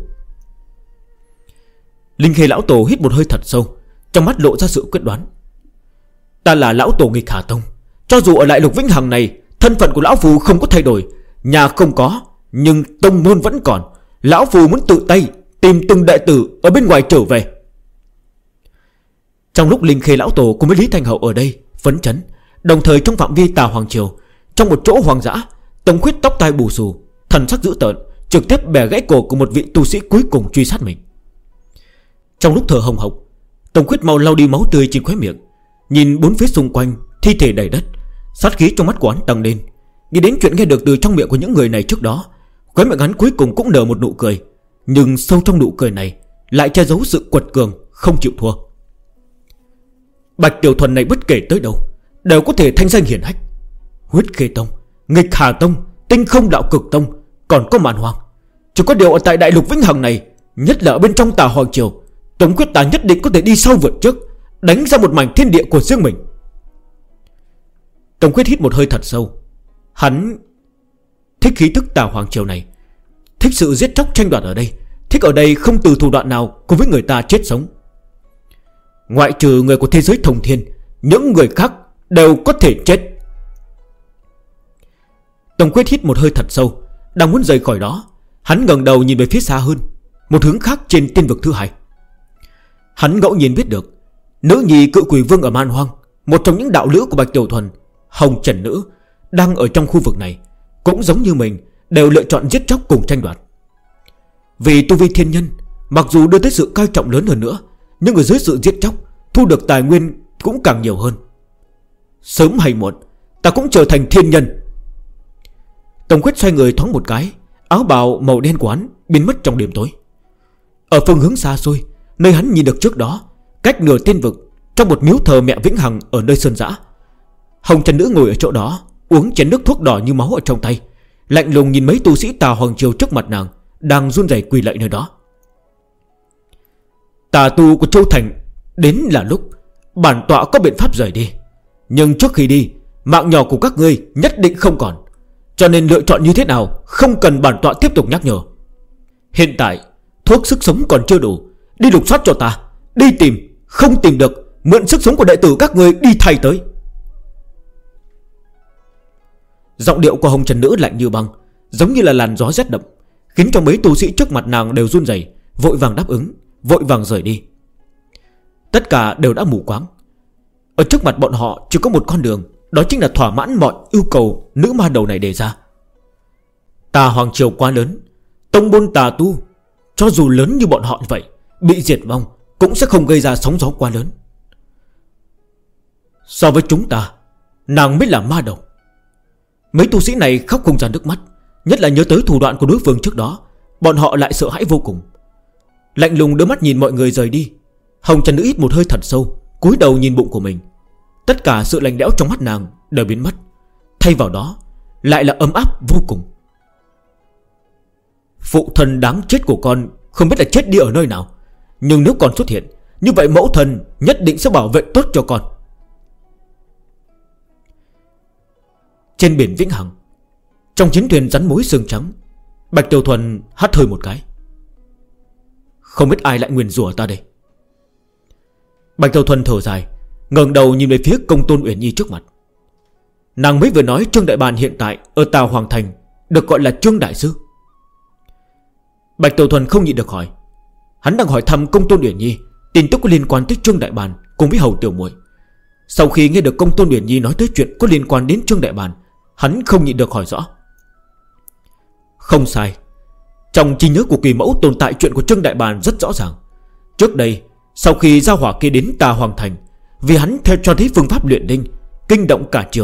Linh Khê lão tổ hít một hơi thật sâu, trong mắt lộ ra sự quyết đoán. Ta là lão tổ nghịch Hà Tông, cho dù ở lại Lục Vĩnh Hằng này, thân phận của lão phu không có thay đổi, nhà không có, nhưng tông môn vẫn còn. Lão phu muốn tự tay tìm từng đệ tử ở bên ngoài trở về. Trong lúc Linh Khê lão tổ cùng với Lý Thanh Hậu ở đây phấn chấn, đồng thời trong phạm vi Tà Hoàng Triều, trong một chỗ hoang dã, Tống Khuyết tóc tai bù xù, thần sắc dữ tợn, trực tiếp bẻ gãy cổ của một vị tu sĩ cuối cùng truy sát mình. Trong lúc thở hồng hộc, Tống Khuyết mau lau đi máu tươi trên khóe miệng, nhìn bốn phía xung quanh thi thể đầy đất, sát khí trong mắt của hắn tăng lên. Nghĩ đến chuyện nghe được từ trong miệng của những người này trước đó, khóe miệng hắn cuối cùng cũng nở một nụ cười. Nhưng sâu trong nụ cười này lại che giấu sự quật cường, không chịu thua. Bạch Tiểu Thuần này bất kể tới đâu đều có thể thanh danh hiển hách. Huyết Khê Tông, Nghịch Hà Tông, Tinh Không Đạo Cực Tông, còn có Màn Hoàng. Chỉ có điều ở tại Đại Lục Vĩnh Hằng này, nhất là ở bên trong Tà Hoàng Triều, Tống Quyết ta nhất định có thể đi sau vượt trước, đánh ra một mảnh thiên địa của riêng mình. Tống Quyết hít một hơi thật sâu. Hắn thích khí tức Tà Hoàng Triều này, thích sự giết chóc tranh đoạt ở đây, thích ở đây không từ thủ đoạn nào cùng với người ta chết sống. Ngoại trừ người của thế giới thông thiên, những người khác đều có thể chết. Tống Quyết hít một hơi thật sâu, đang muốn rời khỏi đó, hắn ngẩng đầu nhìn về phía xa hơn, một hướng khác trên tiên vực thứ hai. Hắn ngẫu nhiên biết được nữ nhi Cự Quỷ Vương ở Man Hoang, một trong những đạo lữ của Bạch Tiểu Thuần, Hồng Trần Nữ, đang ở trong khu vực này, cũng giống như mình, đều lựa chọn giết chóc cùng tranh đoạt. Vì tu vi thiên nhân, mặc dù đưa tới sự coi trọng lớn hơn nữa, nhưng ở dưới sự giết chóc, thu được tài nguyên cũng càng nhiều hơn. Sớm hay muộn, ta cũng trở thành thiên nhân. Tống Quyết xoay người thoáng một cái, áo bào màu đen của hắn biến mất trong đêm tối. Ở phương hướng xa xôi, nơi hắn nhìn được trước đó, cách nửa tiên vực, trong một miếu thờ mẹ Vĩnh Hằng ở nơi sơn dã, Hồng Trần Nữ ngồi ở chỗ đó, uống chén nước thuốc đỏ như máu ở trong tay, lạnh lùng nhìn mấy tu sĩ Tà Hoàng Triều trước mặt nàng, đang run rẩy quỳ lạy nơi đó. Tà tu của Châu Thành đến là lúc bản tọa có biện pháp rời đi, nhưng trước khi đi, mạng nhỏ của các ngươi nhất định không còn, cho nên lựa chọn như thế nào không cần bản tọa tiếp tục nhắc nhở. Hiện tại thuốc sức sống còn chưa đủ, đi lục soát cho ta, đi tìm, không tìm được mượn sức sống của đệ tử các ngươi đi thay tới. Giọng điệu của Hồng Trần Nữ lạnh như băng, giống như là làn gió rét đậm, khiến cho mấy tu sĩ trước mặt nàng đều run rẩy, vội vàng đáp ứng, vội vàng rời đi. Tất cả đều đã mù quáng. Ở trước mặt bọn họ chỉ có một con đường, đó chính là thỏa mãn mọi yêu cầu nữ ma đầu này đề ra. Tà Hoàng Triều quá lớn, tông môn tà tu cho dù lớn như bọn họ như vậy, bị diệt vong cũng sẽ không gây ra sóng gió quá lớn. So với chúng ta, nàng mới là ma đầu. Mấy tu sĩ này khóc không ra nước mắt, nhất là nhớ tới thủ đoạn của đối phương trước đó, bọn họ lại sợ hãi vô cùng. Lạnh lùng đưa mắt nhìn mọi người rời đi. Hồng Trần Nữ hít một hơi thật sâu, cúi đầu nhìn bụng của mình. Tất cả sự lạnh lẽo trong mắt nàng đều biến mất, thay vào đó lại là ấm áp vô cùng. Phụ thân đáng chết của con không biết là chết đi ở nơi nào, nhưng nếu còn xuất hiện, như vậy mẫu thần nhất định sẽ bảo vệ tốt cho con. Trên biển Vĩnh Hằng, trong chiến thuyền rắn mối sương trắng, Bạch Tiểu Thuần hắt hơi một cái. Không biết ai lại nguyền rủa ta đây. Bạch Tiểu Thuần thở dài, ngẩng đầu nhìn về phía Công Tôn Uyển Nhi trước mặt. Nàng mới vừa nói Trương Đại Bàn hiện tại ở Tào Hoàng Thành được gọi là Trương Đại Sư. Bạch Tiểu Thuần không nhịn được hỏi. Hắn đang hỏi thăm Công Tôn Uyển Nhi tin tức có liên quan tới Trương Đại Bàn cùng với Hầu Tiểu Muội. Sau khi nghe được Công Tôn Uyển Nhi nói tới chuyện có liên quan đến Trương Đại Bàn, hắn không nhịn được hỏi rõ. Không sai, trong trí nhớ của Kỳ Mẫu tồn tại chuyện của Trương Đại Bàn rất rõ ràng. Trước đây, sau khi Gia Hỏa kia đến Tà Hoàng Thành, vì hắn theo cho thấy phương pháp luyện đinh kinh động cả triều,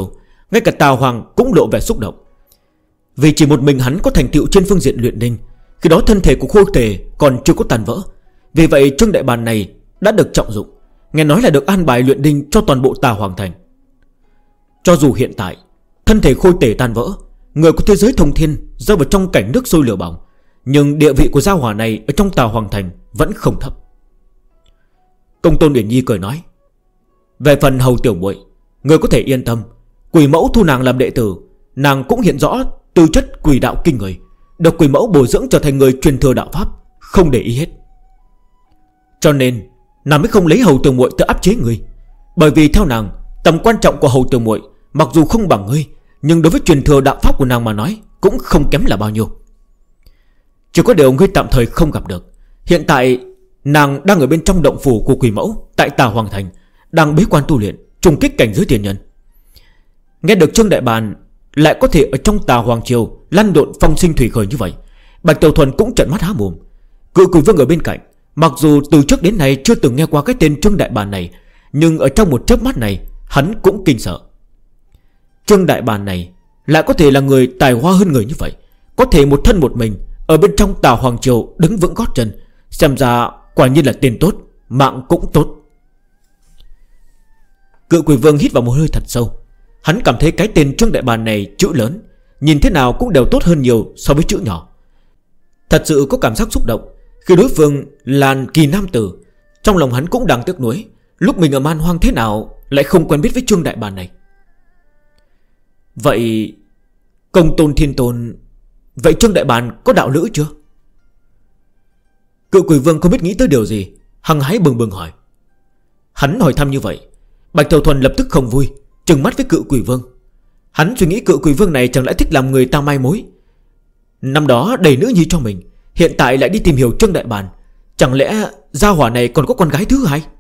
Ngay cả Tào Hoàng cũng lộ vẻ xúc động. Vì chỉ một mình hắn có thành tựu trên phương diện luyện đinh, khi đó thân thể của Khôi Tề còn chưa có tàn vỡ. Vì vậy Trương Đại Bàn này đã được trọng dụng, nghe nói là được an bài luyện đinh cho toàn bộ Tào Hoàng thành. Cho dù hiện tại thân thể Khôi Tề tan vỡ, người của thế giới thông thiên rơi vào trong cảnh nước sôi lửa bỏng, nhưng địa vị của gia hỏa này ở trong Tào Hoàng thành vẫn không thấp. Công Tôn Uyển Nhi cười nói: về phần Hầu tiểu muội, người có thể yên tâm. Quỷ mẫu thu nàng làm đệ tử, nàng cũng hiện rõ tư chất quỷ đạo kinh người, được quỷ mẫu bồi dưỡng trở thành người truyền thừa đạo pháp, không để ý hết. Cho nên nàng mới không lấy Hầu tiểu muội tới áp chế người. Bởi vì theo nàng, tầm quan trọng của Hầu tiểu muội mặc dù không bằng ngươi, nhưng đối với truyền thừa đạo pháp của nàng mà nói cũng không kém là bao nhiêu. Chỉ có điều ngươi tạm thời không gặp được. Hiện tại nàng đang ở bên trong động phủ của quỷ mẫu tại Tào Hoàng thành, đang bế quan tu luyện, trùng kích cảnh giới tiền nhân. Nghe được Trương Đại Bàn lại có thể ở trong Tào Hoàng triều lăn lộn phong sinh thủy khởi như vậy, Bạch Tiểu Thuần cũng trợn mắt há mồm. Cự Quỷ Vương ở bên cạnh, mặc dù từ trước đến nay chưa từng nghe qua cái tên Trương Đại Bàn này, nhưng ở trong một chớp mắt này hắn cũng kinh sợ. Trương Đại Bàn này lại có thể là người tài hoa hơn người như vậy, có thể một thân một mình ở bên trong Tào Hoàng triều đứng vững gót chân. Xem ra quả nhiên là tên tốt, mạng cũng tốt. Cự Quỷ Vương hít vào một hơi thật sâu. Hắn cảm thấy cái tên Trương Đại Bàn này chữ lớn, nhìn thế nào cũng đều tốt hơn nhiều so với chữ nhỏ. Thật sự có cảm giác xúc động khi đối phương là kỳ nam tử. Trong lòng hắn cũng đang tiếc nuối, lúc mình ở man hoang thế nào lại không quen biết với Trương Đại Bàn này. Vậy Công Tôn Thiên Tôn, vậy Trương Đại Bàn có đạo lữ chưa? Cự Quỷ Vương không biết nghĩ tới điều gì, hăng hái bừng bừng hỏi. Hắn hỏi thăm như vậy, Bạch Tiểu Thuần lập tức không vui, trừng mắt với Cự Quỷ Vương. Hắn suy nghĩ Cự Quỷ Vương này chẳng lẽ thích làm người ta mai mối. Năm đó đầy nữ nhi cho mình, hiện tại lại đi tìm hiểu Trương Đại Bàn, chẳng lẽ gia hỏa này còn có con gái thứ hai?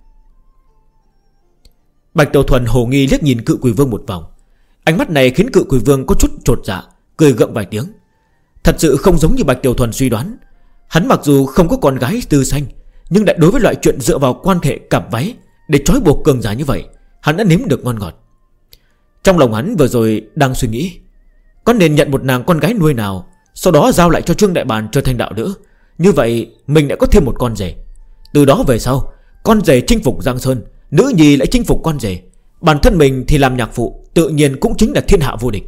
Bạch Tiểu Thuần hồ nghi liếc nhìn Cự Quỷ Vương một vòng. Ánh mắt này khiến Cự Quỷ Vương có chút chột dạ, cười gượng vài tiếng. Thật sự không giống như Bạch Tiểu Thuần suy đoán. Hắn mặc dù không có con gái tư sanh, nhưng lại đối với loại chuyện dựa vào quan hệ cặp váy để trói buộc cường giả như vậy, hắn đã nếm được ngon ngọt. Trong lòng hắn vừa rồi đang suy nghĩ, có nên nhận một nàng con gái nuôi nào, sau đó giao lại cho Trương Đại Bàn trở thành đạo lữ. Như vậy mình đã có thêm một con rể. Từ đó về sau, con rể chinh phục Giang Sơn, nữ nhi lại chinh phục con rể, bản thân mình thì làm nhạc phụ, tự nhiên cũng chính là thiên hạ vô địch.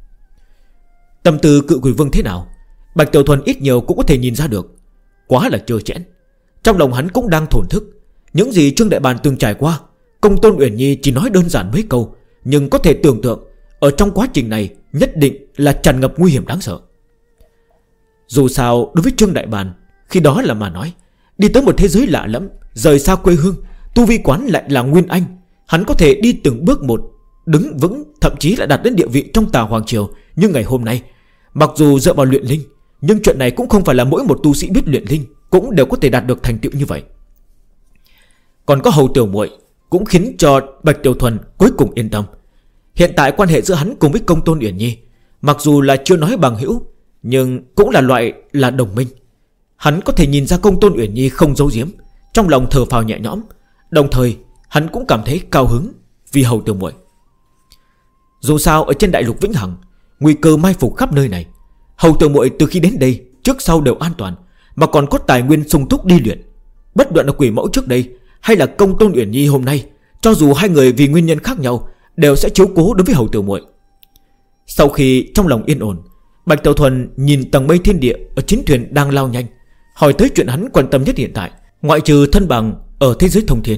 Tâm tư Cự Quỷ Vương thế nào, Bạch Tiểu Thuần ít nhiều cũng có thể nhìn ra được. Quá là trơ trẽn. Trong lòng hắn cũng đang thổn thức. Những gì Trương Đại Bàn từng trải qua, Công Tôn Uyển Nhi chỉ nói đơn giản mấy câu, nhưng có thể tưởng tượng ở trong quá trình này nhất định là tràn ngập nguy hiểm đáng sợ. Dù sao đối với Trương Đại Bàn, khi đó là mà nói, đi tới một thế giới lạ lẫm, rời xa quê hương, tu vi quán lại là Nguyên Anh, hắn có thể đi từng bước một, đứng vững, thậm chí là đạt đến địa vị trong Tào Hoàng triều. Nhưng ngày hôm nay, mặc dù dựa vào luyện linh, nhưng chuyện này cũng không phải là mỗi một tu sĩ biết luyện linh cũng đều có thể đạt được thành tựu như vậy. Còn có Hầu tiểu muội cũng khiến cho Bạch Tiểu Thuần cuối cùng yên tâm. Hiện tại quan hệ giữa hắn cùng với Công Tôn Uyển Nhi, mặc dù là chưa nói bằng hữu, nhưng cũng là loại là đồng minh. Hắn có thể nhìn ra Công Tôn Uyển Nhi không giấu giếm, trong lòng thở phào nhẹ nhõm. Đồng thời hắn cũng cảm thấy cao hứng vì Hầu tiểu muội. Dù sao ở trên đại lục Vĩnh Hằng, nguy cơ mai phục khắp nơi này. Hầu tiểu muội từ khi đến đây trước sau đều an toàn, mà còn có tài nguyên sung túc đi luyện. Bất luận là Quỷ Mẫu trước đây hay là Công Tôn Uyển Nhi hôm nay, cho dù hai người vì nguyên nhân khác nhau, đều sẽ chiếu cố đối với Hầu tiểu muội. Sau khi trong lòng yên ổn, Bạch Tiểu Thuần nhìn tầng mây thiên địa ở chiến thuyền đang lao nhanh, hỏi tới chuyện hắn quan tâm nhất hiện tại, ngoại trừ thân bằng ở thế giới thông thiên.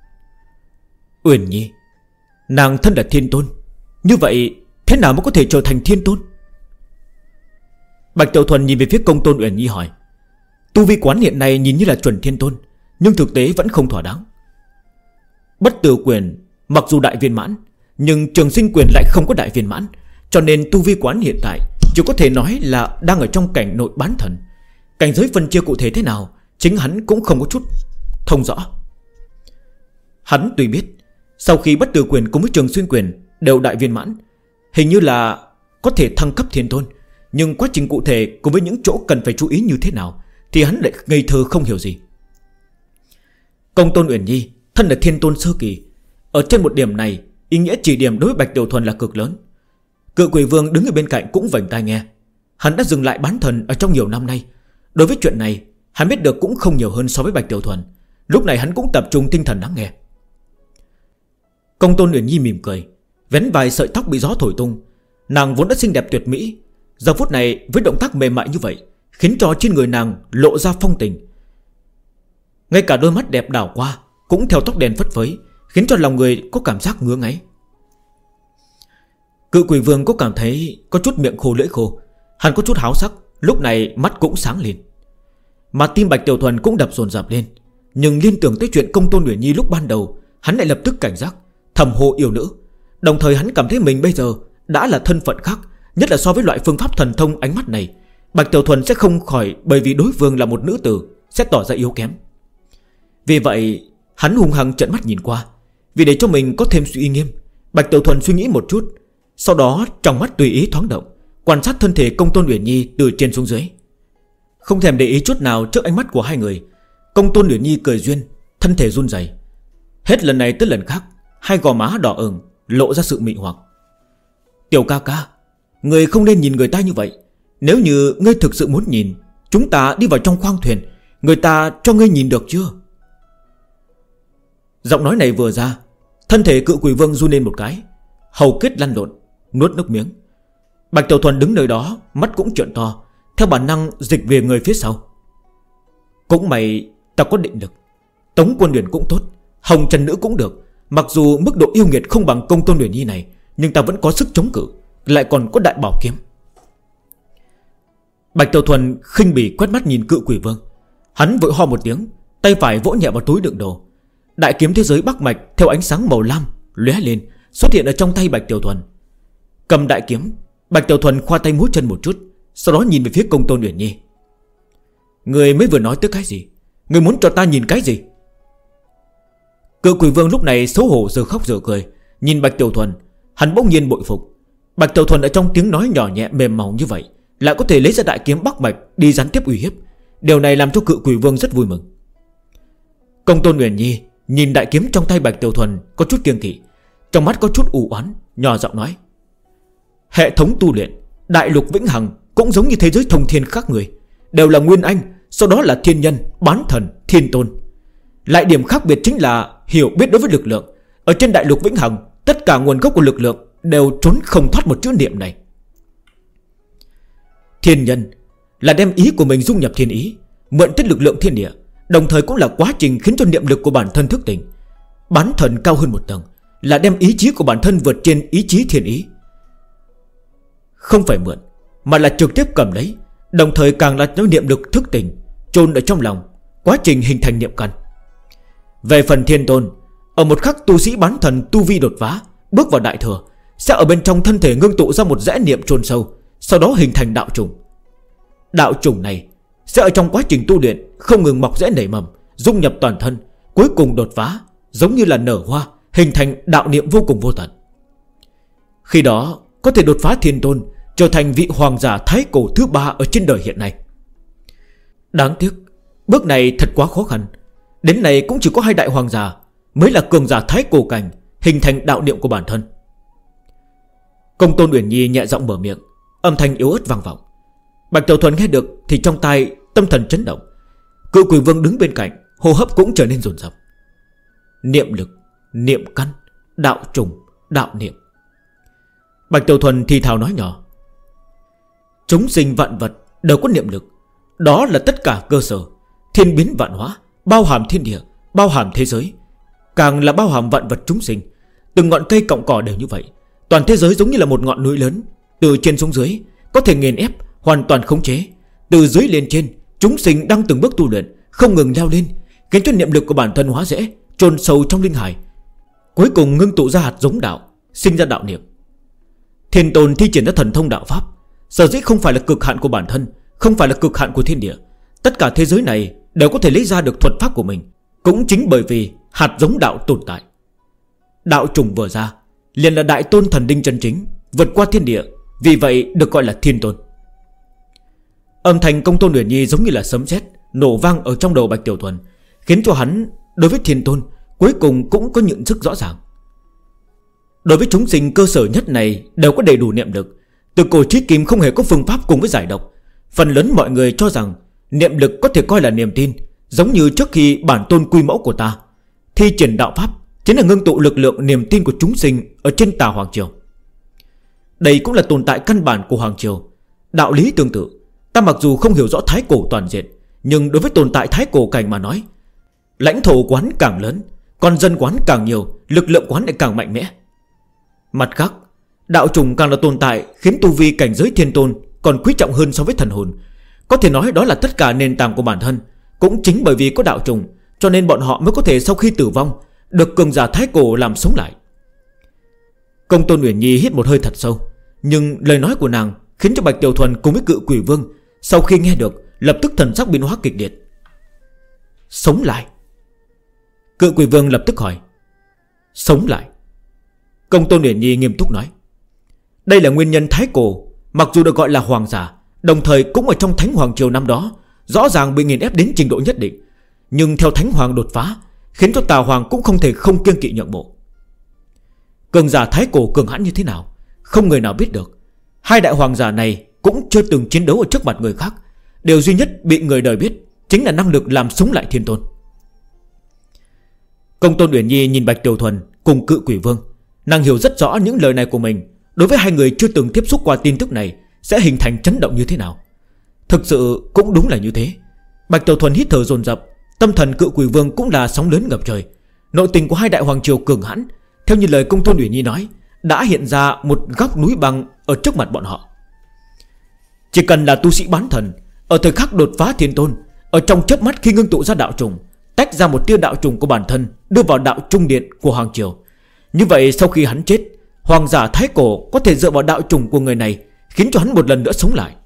Uyển Nhi, nàng thân là thiên tôn, như vậy thế nào mới có thể trở thành thiên tôn? Bạch Tiểu Thuần nhìn về phía Công Tôn Uyển Nhi hỏi. Tu vi quán hiện nay nhìn như là chuẩn thiên tôn, nhưng thực tế vẫn không thỏa đáng. Bất tử quyền mặc dù đại viên mãn, nhưng trường sinh quyền lại không có đại viên mãn, cho nên tu vi quán hiện tại chỉ có thể nói là đang ở trong cảnh nội bán thần. Cảnh giới phân chia cụ thể thế nào, chính hắn cũng không có chút thông rõ. Hắn tuy biết sau khi bất tử quyền cùng với trường sinh quyền đều đại viên mãn, hình như là có thể thăng cấp thiên tôn, nhưng quá trình cụ thể cùng với những chỗ cần phải chú ý như thế nào thì hắn lại ngây thơ không hiểu gì. Công Tôn Uyển Nhi thân là thiên tôn sơ kỳ, ở trên một điểm này ý nghĩa chỉ điểm đối với Bạch Tiểu Thuần là cực lớn. Cự quỷ vương đứng ở bên cạnh cũng vành tai nghe. Hắn đã dừng lại bán thần ở trong nhiều năm nay. Đối với chuyện này hắn biết được cũng không nhiều hơn so với Bạch Tiểu Thuần. Lúc này hắn cũng tập trung tinh thần lắng nghe. Công Tôn Uyển Nhi mỉm cười, vén vài sợi tóc bị gió thổi tung. Nàng vốn đã xinh đẹp tuyệt mỹ, giờ phút này với động tác mềm mại như vậy khiến cho trên người nàng lộ ra phong tình. Ngay cả đôi mắt đẹp đảo qua cũng theo tóc đen phất phới, khiến cho lòng người có cảm giác ngứa ngáy. Cự quỷ vương có cảm thấy có chút miệng khô lưỡi khô. Hắn có chút háo sắc, lúc này mắt cũng sáng lên. Mà tim Bạch Tiểu Thuần cũng đập dồn dập lên. Nhưng liên tưởng tới chuyện Công Tôn Uyển Nhi lúc ban đầu, hắn lại lập tức cảnh giác, thầm hô yêu nữ. Đồng thời hắn cảm thấy mình bây giờ đã là thân phận khác, nhất là so với loại phương pháp thần thông ánh mắt này, Bạch Tiểu Thuần sẽ không khỏi bởi vì đối phương là một nữ tử sẽ tỏ ra yếu kém. Vì vậy hắn hung hăng trợn mắt nhìn qua. Vì để cho mình có thêm suy nghiêm, Bạch Tiểu Thuần suy nghĩ một chút, sau đó trong mắt tùy ý thoáng động, quan sát thân thể Công Tôn Uyển Nhi từ trên xuống dưới. Không thèm để ý chút nào trước ánh mắt của hai người, Công Tôn Uyển Nhi cười duyên, thân thể run rẩy. Hết lần này tới lần khác, hai gò má đỏ ửng lộ ra sự mị hoặc. Tiểu ca ca, người không nên nhìn người ta như vậy. Nếu như ngươi thực sự muốn nhìn, chúng ta đi vào trong khoang thuyền, người ta cho ngươi nhìn được chưa? Giọng nói này vừa ra, thân thể cự quỷ vương run lên một cái, hầu kết lăn lộn, nuốt nước miếng. Bạch Tiểu Thuần đứng nơi đó, mắt cũng trợn to, theo bản năng dịch về người phía sau. Cũng mày ta có định lực, Tống Quân Uyển cũng tốt, Hồng Trần Nữ cũng được. Mặc dù mức độ yêu nghiệt không bằng Công Tôn Uyển Nhi này, nhưng ta vẫn có sức chống cự, lại còn có đại bảo kiếm. Bạch Tiểu Thuần khinh bỉ quét mắt nhìn cự quỷ vương. Hắn vội ho một tiếng, tay phải vỗ nhẹ vào túi đựng đồ. Đại kiếm thế giới Bắc Mạch theo ánh sáng màu lam lóe lên, xuất hiện ở trong tay Bạch Tiểu Thuần. Cầm đại kiếm, Bạch Tiểu Thuần khoa tay múa chân một chút, sau đó nhìn về phía Công Tôn Uyển Nhi. Người mới vừa nói tới cái gì? Người muốn cho ta nhìn cái gì? Cự quỷ vương lúc này xấu hổ giờ khóc giờ cười, nhìn Bạch Tiểu Thuần. Hắn bỗng nhiên bội phục. Bạch Tiểu Thuần ở trong tiếng nói nhỏ nhẹ mềm mỏng như vậy lại có thể lấy ra đại kiếm Bắc Mạch đi gián tiếp uy hiếp. Điều này làm cho cự quỷ vương rất vui mừng. Công Tôn Uyển Nhi nhìn đại kiếm trong tay Bạch Tiểu Thuần có chút kiêng kỵ, trong mắt có chút u oán, nhỏ giọng nói: hệ thống tu luyện đại lục vĩnh hằng cũng giống như thế giới thông thiên khác người, đều là nguyên anh, sau đó là thiên nhân, bán thần, thiên tôn. Lại điểm khác biệt chính là hiểu biết đối với lực lượng. Ở trên đại lục vĩnh hằng, tất cả nguồn gốc của lực lượng đều trốn không thoát một chữ niệm này. Thiên nhân là đem ý của mình dung nhập thiên ý, mượn tới lực lượng thiên địa, đồng thời cũng là quá trình khiến cho niệm lực của bản thân thức tỉnh. Bán thần cao hơn một tầng, là đem ý chí của bản thân vượt trên ý chí thiên ý. Không phải mượn, mà là trực tiếp cầm lấy, đồng thời càng là những niệm lực thức tỉnh chôn ở trong lòng, quá trình hình thành niệm căn. Về phần thiên tôn, ở một khắc tu sĩ bán thần tu vi đột phá, bước vào đại thừa, sẽ ở bên trong thân thể ngưng tụ ra một rẽ niệm chôn sâu, sau đó hình thành đạo trùng. Đạo trùng này sẽ ở trong quá trình tu luyện không ngừng mọc rễ nảy mầm, dung nhập toàn thân, cuối cùng đột phá, giống như là nở hoa, hình thành đạo niệm vô cùng vô tận. Khi đó có thể đột phá thiên tôn, trở thành vị hoàng giả thái cổ thứ 3 ở trên đời hiện nay. Đáng tiếc bước này thật quá khó khăn. Đến nay cũng chỉ có 2 đại hoàng giả mới là cường giả thái cổ cảnh, hình thành đạo niệm của bản thân. Công Tôn Uyển Nhi nhẹ giọng mở miệng, âm thanh yếu ớt vang vọng. Bạch Tiểu Thuần nghe được thì trong tai tâm thần chấn động. Cự quỷ vương đứng bên cạnh, hô hấp cũng trở nên dồn dập. Niệm lực, niệm căn, đạo trùng, đạo niệm. Bạch Tiểu Thuần thì thào nói nhỏ: chúng sinh vạn vật đều có niệm lực, đó là tất cả cơ sở, thiên biến vạn hóa, bao hàm thiên địa, bao hàm thế giới, càng là bao hàm vạn vật chúng sinh. Từng ngọn cây cọng cỏ đều như vậy. Toàn thế giới giống như là một ngọn núi lớn, từ trên xuống dưới có thể nghiền ép, hoàn toàn khống chế. Từ dưới lên trên, chúng sinh đang từng bước tu luyện, không ngừng leo lên, khiến cho niệm lực của bản thân hóa rễ, chôn sâu trong linh hải, cuối cùng ngưng tụ ra hạt giống đạo, sinh ra đạo niệm. Thiên tôn thi triển ra thần thông đạo pháp, sở dĩ không phải là cực hạn của bản thân, không phải là cực hạn của thiên địa. Tất cả thế giới này đều có thể lấy ra được thuật pháp của mình, cũng chính bởi vì hạt giống đạo tồn tại. Đạo trùng vừa ra liền là đại tôn thần đinh chân chính, vượt qua thiên địa, vì vậy được gọi là thiên tôn. Âm thanh Công Tôn Uyển Nhi giống như là sấm sét nổ vang ở trong đầu Bạch Tiểu Thuần, khiến cho hắn đối với thiên tôn cuối cùng cũng có nhận thức rõ ràng. Đối với chúng sinh cơ sở nhất này đều có đầy đủ niệm lực. Từ cổ chí kim không hề có phương pháp cùng với giải độc. Phần lớn mọi người cho rằng niệm lực có thể coi là niềm tin. Giống như trước khi bản tôn quy mẫu của ta thi triển đạo pháp chính là ngưng tụ lực lượng niềm tin của chúng sinh ở trên Tà Hoàng Triều. Đây cũng là tồn tại căn bản của Hoàng Triều. Đạo lý tương tự, ta mặc dù không hiểu rõ thái cổ toàn diện, nhưng đối với tồn tại thái cổ cảnh mà nói, lãnh thổ quán càng lớn, con dân quán càng nhiều, lực lượng quán lại càng mạnh mẽ. Mặt khác, đạo trùng càng là tồn tại khiến tu vi cảnh giới thiên tôn còn quý trọng hơn so với thần hồn. Có thể nói đó là tất cả nền tảng của bản thân. Cũng chính bởi vì có đạo trùng, cho nên bọn họ mới có thể sau khi tử vong được cường giả thái cổ làm sống lại. Công Tôn Uyển Nhi hít một hơi thật sâu, nhưng lời nói của nàng khiến cho Bạch Tiểu Thuần cùng với Cự Quỷ Vương sau khi nghe được lập tức thần sắc biến hóa kịch liệt. Sống lại? Cự Quỷ Vương lập tức hỏi. Sống lại? Công Tôn Uyển Nhi nghiêm túc nói. Đây là nguyên nhân thái cổ, mặc dù được gọi là hoàng giả, đồng thời cũng ở trong Thánh Hoàng Triều năm đó, rõ ràng bị nghiền ép đến trình độ nhất định. Nhưng theo Thánh Hoàng đột phá, khiến cho Tà Hoàng cũng không thể không kiêng kỵ nhượng bộ. Cường giả thái cổ cường hãn như thế nào, không người nào biết được. Hai đại hoàng giả này cũng chưa từng chiến đấu ở trước mặt người khác. Điều duy nhất bị người đời biết chính là năng lực làm sống lại thiên tôn. Công Tôn Uyển Nhi nhìn Bạch Tiểu Thuần cùng Cự Quỷ Vương. Nàng hiểu rất rõ những lời này của mình đối với hai người chưa từng tiếp xúc qua tin tức này sẽ hình thành chấn động như thế nào. Thực sự cũng đúng là như thế. Bạch Tiểu Thuần hít thở dồn dập, tâm thần Cự Quỷ Vương cũng là sóng lớn ngập trời. Nội tình của hai đại hoàng triều cường hãn, theo như lời Công Tôn Uyển Nhi nói, đã hiện ra một góc núi băng ở trước mặt bọn họ. Chỉ cần là tu sĩ bán thần, ở thời khắc đột phá thiên tôn, ở trong chớp mắt khi ngưng tụ ra đạo trùng, tách ra một tia đạo trùng của bản thân, đưa vào đạo trung điện của hoàng triều, như vậy sau khi hắn chết, hoàng giả thái cổ có thể dựa vào đạo trùng của người này khiến cho hắn một lần nữa sống lại.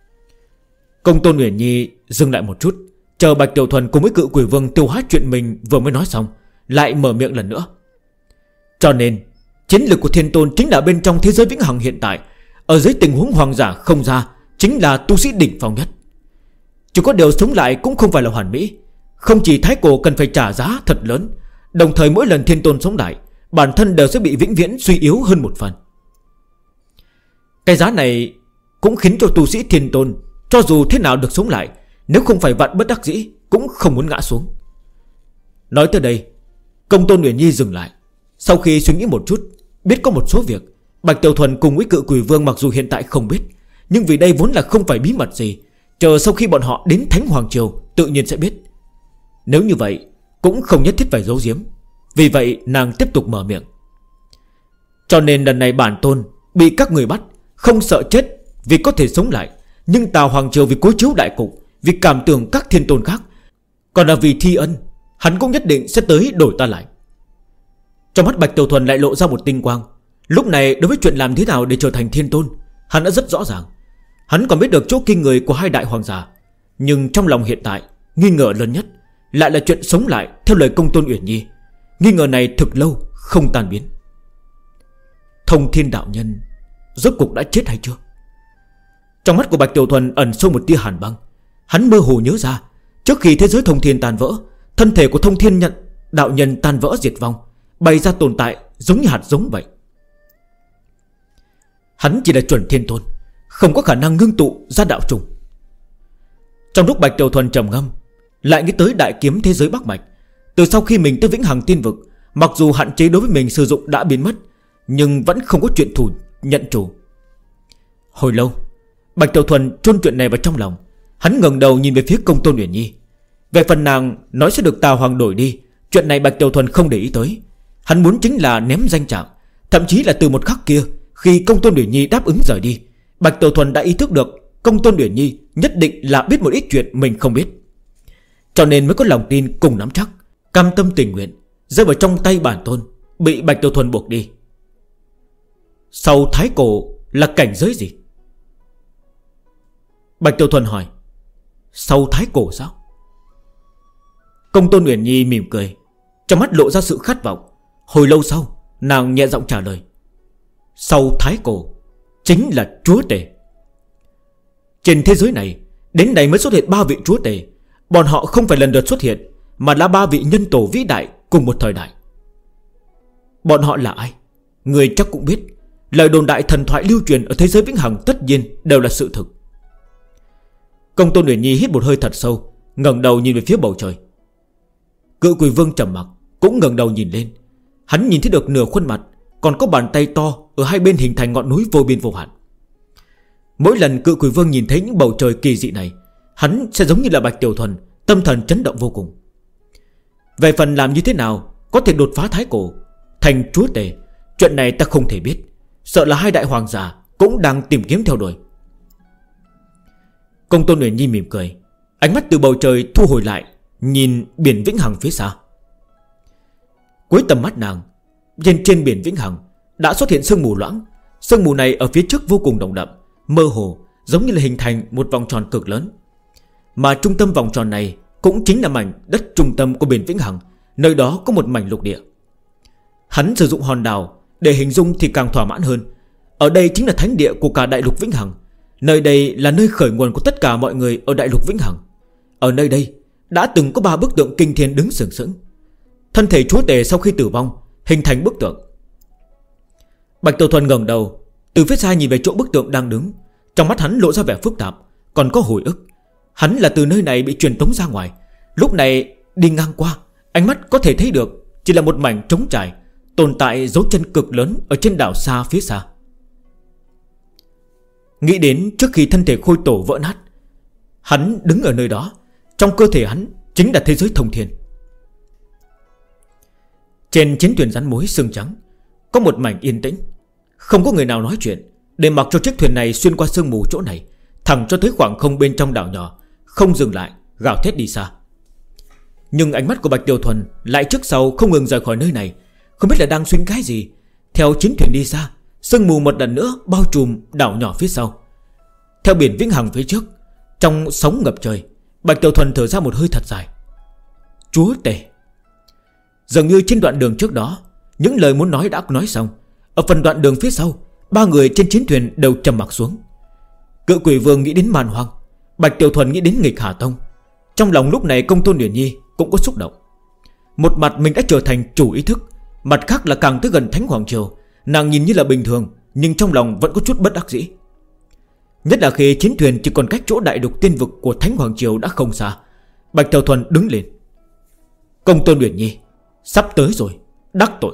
Công Tôn Uyển Nhi dừng lại một chút, chờ Bạch Tiểu Thuần cùng với Cự Quỷ Vương tiêu hóa chuyện mình vừa mới nói xong, lại mở miệng lần nữa. Cho nên chiến lực của thiên tôn chính là bên trong thế giới vĩnh hằng hiện tại, ở dưới tình huống hoàng giả không ra, chính là tu sĩ đỉnh phong nhất. Chỉ có điều sống lại cũng không phải là hoàn mỹ. Không chỉ thái cổ cần phải trả giá thật lớn, đồng thời mỗi lần thiên tôn sống lại, bản thân đều sẽ bị vĩnh viễn suy yếu hơn một phần. Cái giá này cũng khiến cho tu sĩ thiên tôn cho dù thế nào được sống lại, nếu không phải vạn bất đắc dĩ cũng không muốn ngã xuống. Nói tới đây, Công Tôn Uyển Nhi dừng lại. Sau khi suy nghĩ một chút, biết có một số việc Bạch Tiểu Thuần cùng với Cự Quỷ Vương mặc dù hiện tại không biết, nhưng vì đây vốn là không phải bí mật gì, chờ sau khi bọn họ đến Thánh Hoàng Triều tự nhiên sẽ biết. Nếu như vậy cũng không nhất thiết phải giấu giếm. Vì vậy nàng tiếp tục mở miệng. Cho nên lần này bản tôn bị các người bắt, không sợ chết vì có thể sống lại, nhưng Tà Hoàng Triều vì cố chiếu đại cục, vì cảm tưởng các thiên tôn khác, còn là vì thi ân, hắn cũng nhất định sẽ tới đổi ta lại. Trong mắt Bạch Tiểu Thuần lại lộ ra một tinh quang. Lúc này đối với chuyện làm thế nào để trở thành thiên tôn, hắn đã rất rõ ràng. Hắn còn biết được chỗ kinh người của hai đại hoàng giả, nhưng trong lòng hiện tại nghi ngờ lớn nhất lại là chuyện sống lại theo lời Công Tôn Uyển Nhi. Nghi ngờ này thực lâu không tan biến. Thông Thiên đạo nhân rốt cục đã chết hay chưa? Trong mắt của Bạch Tiểu Thuần ẩn sâu một tia hàn băng. Hắn mơ hồ nhớ ra, trước khi thế giới Thông Thiên tan vỡ, thân thể của Thông Thiên đạo nhân tan vỡ diệt vong, bày ra tồn tại giống như hạt giống vậy. Hắn chỉ là chuẩn thiên tôn, không có khả năng ngưng tụ ra đạo trùng. Trong lúc Bạch Tiểu Thuần trầm ngâm, lại nghĩ tới đại kiếm thế giới Bắc Mạch. Từ sau khi mình tới Vĩnh Hằng Tiên Vực, mặc dù hạn chế đối với mình sử dụng đã biến mất, nhưng vẫn không có chuyện thủ nhận chủ. Hồi lâu, Bạch Tiểu Thuần chôn chuyện này vào trong lòng. Hắn ngẩng đầu nhìn về phía Công Tôn Uyển Nhi. Về phần nàng nói sẽ được Tà Hoàng đổi đi, chuyện này Bạch Tiểu Thuần không để ý tới. Hắn muốn chính là ném danh trạng. Thậm chí là từ một khắc kia, khi Công Tôn Uyển Nhi đáp ứng rời đi, Bạch Tiểu Thuần đã ý thức được Công Tôn Uyển Nhi nhất định là biết một ít chuyện mình không biết, cho nên mới có lòng tin cùng nắm chắc, cam tâm tình nguyện rơi vào trong tay bản tôn, bị Bạch Tiểu Thuần buộc đi. Sau thái cổ là cảnh giới gì? Bạch Tiểu Thuần hỏi. Sau thái cổ sao? Công Tôn Uyển Nhi mỉm cười, trong mắt lộ ra sự khát vọng. Hồi lâu sau, nàng nhẹ giọng trả lời. Sau thái cổ chính là chúa tể. Trên thế giới này, đến nay mới xuất hiện 3 vị chúa tể. Bọn họ không phải lần lượt xuất hiện, mà là 3 vị nhân tổ vĩ đại cùng một thời đại. Bọn họ là ai? Người chắc cũng biết lời đồn đại thần thoại lưu truyền ở thế giới vĩnh hằng tất nhiên đều là sự thực. Công Tôn Uyển Nhi hít một hơi thật sâu, ngẩng đầu nhìn về phía bầu trời. Cự Quỷ Vương trầm mặc cũng ngẩng đầu nhìn lên. Hắn nhìn thấy được nửa khuôn mặt, còn có bàn tay to ở hai bên hình thành ngọn núi vô biên vô hạn. Mỗi lần Cự Quỷ Vương nhìn thấy những bầu trời kỳ dị này, hắn sẽ giống như là Bạch Tiểu Thuần, tâm thần chấn động vô cùng. Về phần làm như thế nào có thể đột phá thái cổ thành chúa tể, chuyện này ta không thể biết. Sợ là hai đại hoàng giả cũng đang tìm kiếm theo đuổi. Công Tôn Uyển Nhi mỉm cười, ánh mắt từ bầu trời thu hồi lại, nhìn biển vĩnh hằng phía xa. Cuối tầm mắt nàng, trên biển vĩnh hằng đã xuất hiện sương mù loãng. Sương mù này ở phía trước vô cùng nồng đậm, mơ hồ, giống như là hình thành một vòng tròn cực lớn. Mà trung tâm vòng tròn này cũng chính là mảnh đất trung tâm của biển vĩnh hằng. Nơi đó có một mảnh lục địa. Hắn sử dụng hòn đảo để hình dung thì càng thỏa mãn hơn. Ở đây chính là thánh địa của cả đại lục vĩnh hằng. Nơi đây là nơi khởi nguồn của tất cả mọi người ở đại lục vĩnh hằng. Ở nơi đây đã từng có 3 bức tượng kinh thiên đứng sừng sững. Thân thể chúa tể sau khi tử vong hình thành bức tượng. Bạch Tiểu Thuần ngẩng đầu, từ phía xa nhìn về chỗ bức tượng đang đứng. Trong mắt hắn lộ ra vẻ phức tạp, còn có hồi ức. Hắn là từ nơi này bị truyền tống ra ngoài. Lúc này đi ngang qua, ánh mắt có thể thấy được chỉ là một mảnh trống trải, tồn tại dấu chân cực lớn ở trên đảo xa phía xa. Nghĩ đến trước khi thân thể khôi tổ vỡ nát, hắn đứng ở nơi đó. Trong cơ thể hắn chính là thế giới thông thiên. Trên chiến thuyền rắn mối sương trắng có một mảnh yên tĩnh, không có người nào nói chuyện, để mặc cho chiếc thuyền này xuyên qua sương mù chỗ này, thẳng cho tới khoảng không bên trong đảo nhỏ, không dừng lại, gào thét đi xa. Nhưng ánh mắt của Bạch Tiểu Thuần lại trước sau không ngừng rời khỏi nơi này, không biết là đang suy nghĩ cái gì. Theo chiến thuyền đi xa, sương mù một lần nữa bao trùm đảo nhỏ phía sau. Theo biển vĩnh hằng phía trước, trong sóng ngập trời, Bạch Tiểu Thuần thở ra một hơi thật dài. Chúa tể. Dường như trên đoạn đường trước đó, những lời muốn nói đã nói xong. Ở phần đoạn đường phía sau, 3 người trên chiến thuyền đều trầm mặc xuống. Cự Quỷ Vương nghĩ đến Man Hoang, Bạch Tiểu Thuần nghĩ đến Nghịch Hà Tông. Trong lòng lúc này Công Tôn Uyển Nhi cũng có xúc động. Một mặt mình đã trở thành chủ ý thức, mặt khác là càng tới gần Thánh Hoàng Triều, nàng nhìn như là bình thường, nhưng trong lòng vẫn có chút bất đắc dĩ. Nhất là khi chiến thuyền chỉ còn cách chỗ đại lục tiên vực của Thánh Hoàng Triều đã không xa. Bạch Tiểu Thuần đứng lên. Công Tôn Uyển Nhi, sắp tới rồi, đắc tội.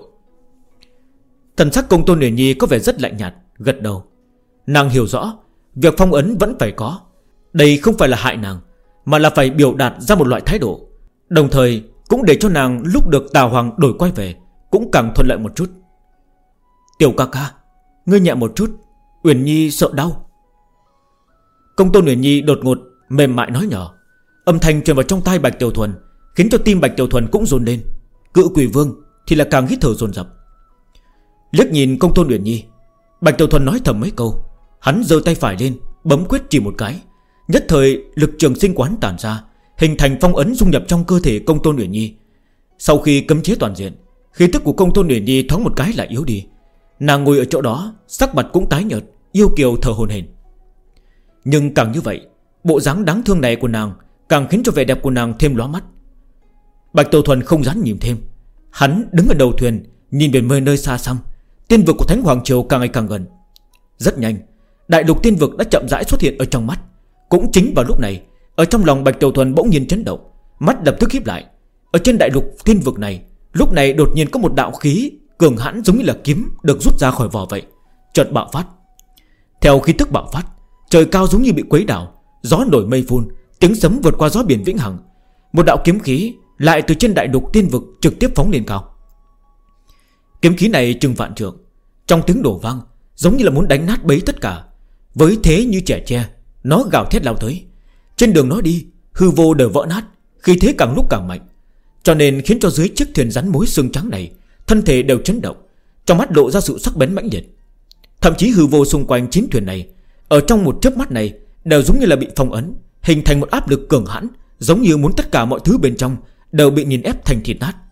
Thần sắc Công Tôn Uyển Nhi có vẻ rất lạnh nhạt, gật đầu. Nàng hiểu rõ, việc phong ấn vẫn phải có. Đây không phải là hại nàng, mà là phải biểu đạt ra một loại thái độ, đồng thời cũng để cho nàng lúc được Tào Hoàng đổi quay về cũng càng thuận lợi một chút. Tiểu ca ca, ngươi nhẹ một chút, Uyển Nhi sợ đau. Công Tôn Uyển Nhi đột ngột mềm mại nói nhỏ. Âm thanh truyền vào trong tai Bạch Tiểu Thuần, khiến cho tim Bạch Tiểu Thuần cũng run lên. Cự Quỷ Vương thì là càng hít thở dồn dập. Liếc nhìn Công Tôn Uyển Nhi, Bạch Tiểu Thuần nói thầm mấy câu. Hắn giơ tay phải lên, bấm quyết chỉ một cái. Nhất thời lực trường sinh quán tản ra, hình thành phong ấn dung nhập trong cơ thể Công Tôn Uyển Nhi. Sau khi cấm chế toàn diện, khí tức của Công Tôn Uyển Nhi thoáng một cái lại yếu đi. Nàng ngồi ở chỗ đó, sắc mặt cũng tái nhợt, yêu kiều thở hổn hển. Nhưng càng như vậy, bộ dáng đáng thương này của nàng càng khiến cho vẻ đẹp của nàng thêm lóa mắt. Bạch Tiểu Thuần không dám nhìn thêm. Hắn đứng ở đầu thuyền, nhìn về nơi xa xăm. Tiên vực của Thánh Hoàng Triều càng ngày càng gần. Rất nhanh, đại lục tiên vực đã chậm rãi xuất hiện ở trong mắt. Cũng chính vào lúc này, ở trong lòng Bạch Tiểu Thuần bỗng nhiên chấn động, mắt lập tức híp lại. Ở trên đại lục tiên vực này, lúc này đột nhiên có một đạo khí cường hãn giống như là kiếm được rút ra khỏi vỏ vậy, chợt bạo phát. Theo khí tức bạo phát, trời cao giống như bị quấy đảo, gió nổi mây phun, tiếng sấm vượt qua gió biển vĩnh hằng. Một đạo kiếm khí lại từ trên đại lục tiên vực trực tiếp phóng lên cao. Kiếm khí này chừng vạn trượng, trong tiếng đổ vang giống như là muốn đánh nát bấy tất cả. Với thế như trẻ tre, nó gào thét lao tới. Trên đường nó đi, hư vô đều vỡ nát, khí thế càng lúc càng mạnh, cho nên khiến cho dưới chiếc thuyền rắn mối xương trắng này, thân thể đều chấn động, trong mắt lộ ra sự sắc bén mãnh liệt. Thậm chí hư vô xung quanh chiến thuyền này, ở trong một chớp mắt này đều giống như là bị phong ấn, hình thành một áp lực cường hãn, giống như muốn tất cả mọi thứ bên trong đều bị nghiền ép thành thịt nát.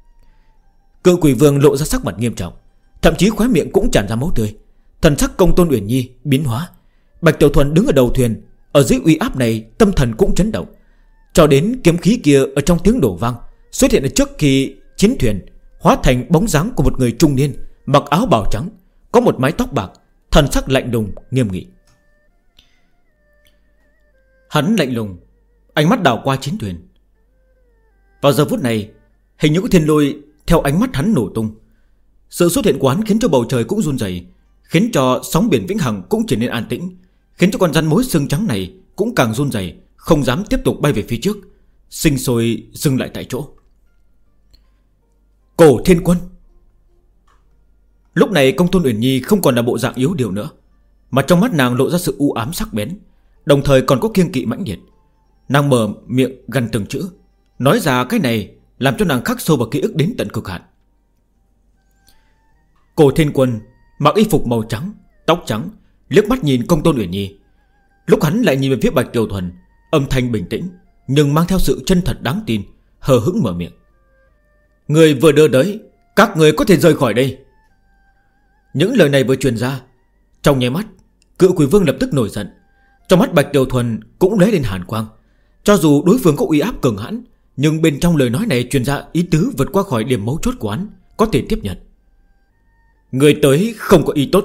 Cự Quỷ Vương lộ ra sắc mặt nghiêm trọng, thậm chí khóe miệng cũng tràn ra máu tươi. Thần sắc Công Tôn Uyển Nhi biến hóa. Bạch Tiểu Thuần đứng ở đầu thuyền, ở dưới uy áp này tâm thần cũng chấn động, cho đến kiếm khí kia ở trong tiếng đổ vang xuất hiện ở trước khi chiến thuyền, hóa thành bóng dáng của một người trung niên, mặc áo bào trắng, có một mái tóc bạc, thần sắc lạnh lùng nghiêm nghị. Hắn lạnh lùng, ánh mắt đảo qua chiến thuyền. Vào giờ phút này, hình như có thiên lôi theo ánh mắt hắn nổ tung. Sự xuất hiện của hắn khiến cho bầu trời cũng run rẩy, khiến cho sóng biển vĩnh hằng cũng trở nên an tĩnh, khiến cho con rắn mối xương trắng này cũng càng run rẩy, không dám tiếp tục bay về phía trước, sinh sôi dừng lại tại chỗ. Cổ Thiên Quân. Lúc này Công Tôn Uyển Nhi không còn là bộ dạng yếu điều nữa, mà trong mắt nàng lộ ra sự u ám sắc bén, đồng thời còn có kiêng kỵ mãnh liệt. Nàng mở miệng gần từng chữ, nói ra cái này làm cho nàng khắc sâu vào ký ức đến tận cực hạn. Cổ Thiên Quân mặc y phục màu trắng, tóc trắng, liếc mắt nhìn Công Tôn Uyển Nhi. Lúc hắn lại nhìn về phía Bạch Tiểu Thuần, âm thanh bình tĩnh nhưng mang theo sự chân thật đáng tin, hờ hững mở miệng. Người vừa đưa tới, các người có thể rời khỏi đây. Những lời này vừa truyền ra, trong nháy mắt Cự Quỷ Vương lập tức nổi giận. Trong mắt Bạch Tiểu Thuần cũng lóe lên hàn quang. Cho dù đối phương có uy áp cường hãn, nhưng bên trong lời nói này truyền ra ý tứ vượt qua khỏi điểm mấu chốt của hắn, có thể tiếp nhận. Người tới không có ý tốt.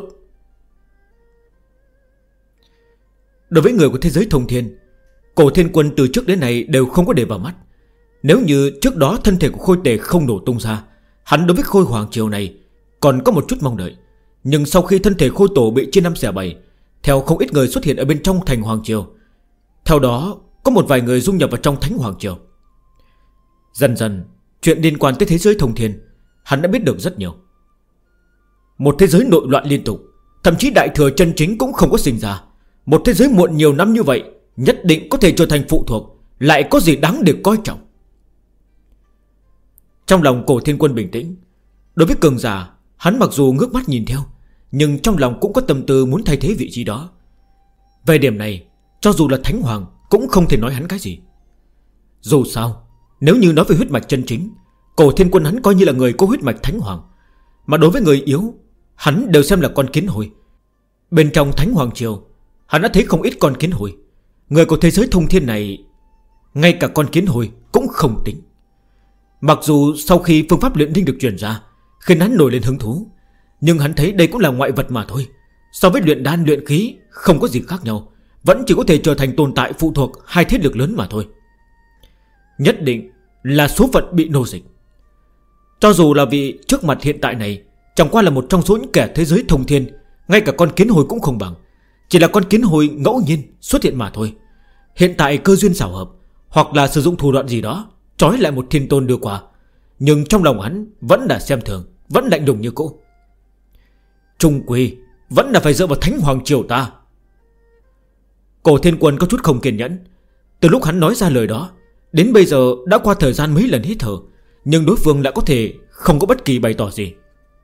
Đối với người của thế giới thông thiên, Cổ Thiên Quân từ trước đến nay đều không có để vào mắt. Nếu như trước đó thân thể của Khôi Tề không nổ tung ra, hắn đối với Khôi Hoàng Triều này còn có một chút mong đợi. Nhưng sau khi thân thể Khôi Tổ bị chia năm xẻ bảy, theo không ít người xuất hiện ở bên trong thành Hoàng Triều, theo đó có một vài người dung nhập vào trong Thánh Hoàng Triều. Dần dần, chuyện liên quan tới thế giới thông thiên hắn đã biết được rất nhiều. Một thế giới nội loạn liên tục, thậm chí đại thừa chân chính cũng không có sinh ra. Một thế giới muộn nhiều năm như vậy, nhất định có thể trở thành phụ thuộc, lại có gì đáng để coi trọng. Trong lòng Cổ Thiên Quân bình tĩnh. Đối với cường giả, hắn mặc dù ngước mắt nhìn theo, nhưng trong lòng cũng có tâm tư muốn thay thế vị trí đó. Về điểm này, cho dù là Thánh Hoàng cũng không thể nói hắn cái gì. Dù sao, nếu như nói về huyết mạch chân chính, Cổ Thiên Quân hắn coi như là người có huyết mạch Thánh Hoàng. Mà đối với người yếu, hắn đều xem là con kiến hôi. Bên trong Thánh Hoàng Triều, hắn đã thấy không ít con kiến hôi. Người của thế giới thông thiên này, ngay cả con kiến hôi cũng không tính. Mặc dù sau khi phương pháp luyện linh được truyền ra, khiến hắn nổi lên hứng thú, nhưng hắn thấy đây cũng là ngoại vật mà thôi. So với luyện đan luyện khí không có gì khác nhau, vẫn chỉ có thể trở thành tồn tại phụ thuộc hai thế lực lớn mà thôi. Nhất định là số phận bị nô dịch. Cho dù là vị trước mặt hiện tại này chẳng qua là một trong số những kẻ thế giới thông thiên, ngay cả con kiến hồi cũng không bằng, chỉ là con kiến hồi ngẫu nhiên xuất hiện mà thôi. Hiện tại cơ duyên xảo hợp, hoặc là sử dụng thủ đoạn gì đó trói lại một thiên tôn đưa qua, nhưng trong lòng hắn vẫn là xem thường, vẫn lạnh lùng như cũ. Trung quy vẫn là phải dựa vào Thánh Hoàng Triều ta. Cổ Thiên Quân có chút không kiên nhẫn. Từ lúc hắn nói ra lời đó đến bây giờ đã qua thời gian mấy lần hít thở, nhưng đối phương lại có thể không có bất kỳ bày tỏ gì.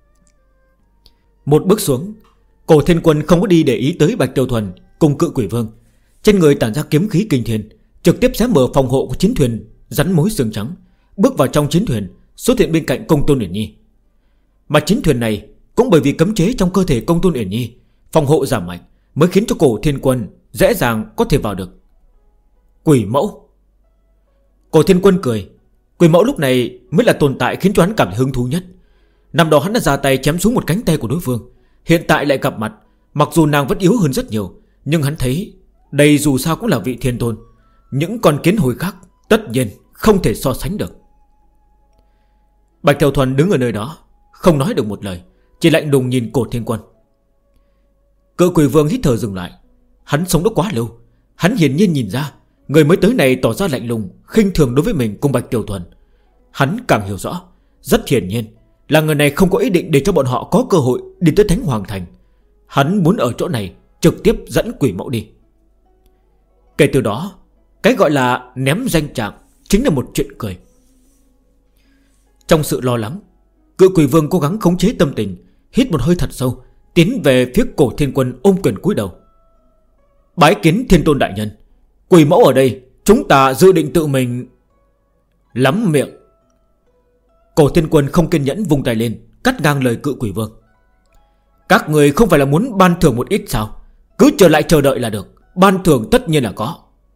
Một bước xuống, Cổ Thiên Quân không có đi để ý tới Bạch Tiểu Thuần cùng Cự Quỷ Vương. Trên người tản ra kiếm khí kinh thiên, trực tiếp xé mở phòng hộ của chiến thuyền rắn mối xương trắng, bước vào trong chiến thuyền, xuất hiện bên cạnh Công Tôn Uyển Nhi. Mà chiến thuyền này cũng bởi vì cấm chế trong cơ thể Công Tôn Uyển Nhi, phòng hộ giảm mạnh, mới khiến cho Cổ Thiên Quân dễ dàng có thể vào được. Quỷ mẫu. Cổ Thiên Quân cười. Quỷ mẫu lúc này mới là tồn tại khiến cho hắn cảm thấy hứng thú nhất. Năm đó hắn đã ra tay chém xuống một cánh tay của đối phương, hiện tại lại gặp mặt. Mặc dù nàng vẫn yếu hơn rất nhiều, nhưng hắn thấy đây dù sao cũng là vị thiên tôn. Những con kiến hồi khác tất nhiên không thể so sánh được. Bạch Tiểu Thuần đứng ở nơi đó, không nói được một lời, chỉ lạnh lùng nhìn Cổ Thiên Quân. Cự Quỷ Vương hít thở dừng lại. Hắn sống đã quá lâu, hắn hiển nhiên nhìn ra người mới tới này tỏ ra lạnh lùng, khinh thường đối với mình cùng Bạch Tiểu Thuần. Hắn càng hiểu rõ, rất hiển nhiên là người này không có ý định để cho bọn họ có cơ hội đi tới Thánh Hoàng Thành. Hắn muốn ở chỗ này trực tiếp dẫn quỷ mẫu đi. Kể từ đó, cái gọi là ném danh trạng chính là một chuyện cười. Trong sự lo lắng, Cự Quỷ Vương cố gắng khống chế tâm tình, hít một hơi thật sâu, tiến về phía Cổ Thiên Quân ôm quyền cúi đầu. Bái kiến Thiên Tôn đại nhân, quỷ mẫu ở đây, chúng ta dự định tự mình. Lắm miệng. Cổ Thiên Quân không kiên nhẫn vung tay lên, cắt ngang lời Cự Quỷ Vương. Các người không phải là muốn ban thưởng một ít sao? Cứ trở lại chờ đợi là được, ban thưởng tất nhiên là có.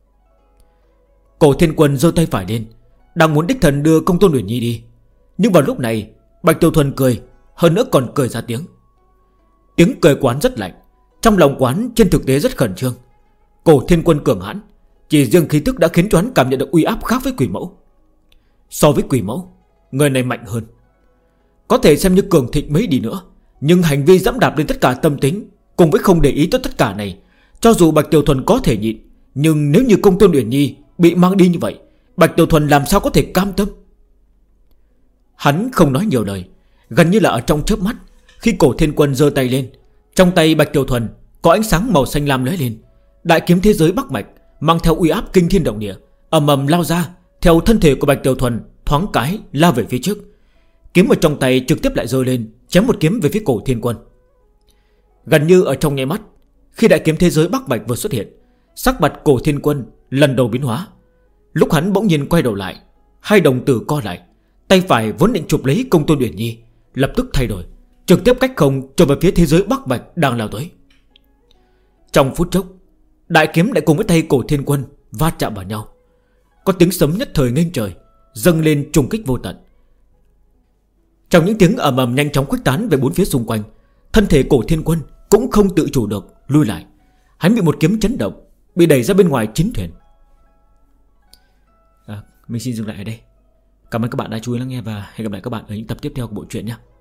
Cổ Thiên Quân giơ tay phải lên, đang muốn đích thần đưa Công Tôn Uyển Nhi đi. Nhưng vào lúc này Bạch Tiểu Thuần cười, hơn nữa còn cười ra tiếng. Tiếng cười quán rất lạnh, trong lòng quán trên thực tế rất khẩn trương. Cổ Thiên Quân cường hãn, chỉ riêng khí tức đã khiến cho hắn cảm nhận được uy áp khác với quỷ mẫu. So với quỷ mẫu, người này mạnh hơn. Có thể xem như cường thịnh mấy đi nữa, nhưng hành vi dẫm đạp lên tất cả tâm tính, cùng với không để ý tới tất cả này, cho dù Bạch Tiểu Thuần có thể nhịn, nhưng nếu như Công Tôn Uyển Nhi bị mang đi như vậy, Bạch Tiểu Thuần làm sao có thể cam tâm. Hắn không nói nhiều lời, gần như là ở trong chớp mắt, khi Cổ Thiên Quân giơ tay lên, trong tay Bạch Tiểu Thuần có ánh sáng màu xanh lam lóe lên. Đại kiếm thế giới Bắc Mạch mang theo uy áp kinh thiên động địa, ầm ầm lao ra, theo thân thể của Bạch Tiểu Thuần thoáng cái lao về phía trước. Kiếm ở trong tay trực tiếp lại giơ lên, chém một kiếm về phía Cổ Thiên Quân. Gần như ở trong nháy mắt, khi đại kiếm thế giới Bắc Mạch vừa xuất hiện, sắc mặt Cổ Thiên Quân lần đầu biến hóa. Lúc hắn bỗng nhiên quay đầu lại, hai đồng tử co lại, tay phải vốn định chụp lấy Công Tôn Uyển Nhi, lập tức thay đổi, trực tiếp cách không trồi về phía thế giới Bắc Mạch đang lao tới. Trong phút chốc, đại kiếm lại cùng với tay Cổ Thiên Quân va chạm vào nhau. Có tiếng sấm nhất thời nghênh trời, dâng lên trùng kích vô tận. Trong những tiếng ầm ầm nhanh chóng khuếch tán về bốn phía xung quanh, thân thể Cổ Thiên Quân cũng không tự chủ được lui lại. Hắn bị một kiếm chấn động, bị đẩy ra bên ngoài chiến thuyền. Mình xin dừng lại ở đây. Cảm ơn các bạn đã chú ý lắng nghe và hẹn gặp lại các bạn ở những tập tiếp theo của bộ truyện nhé.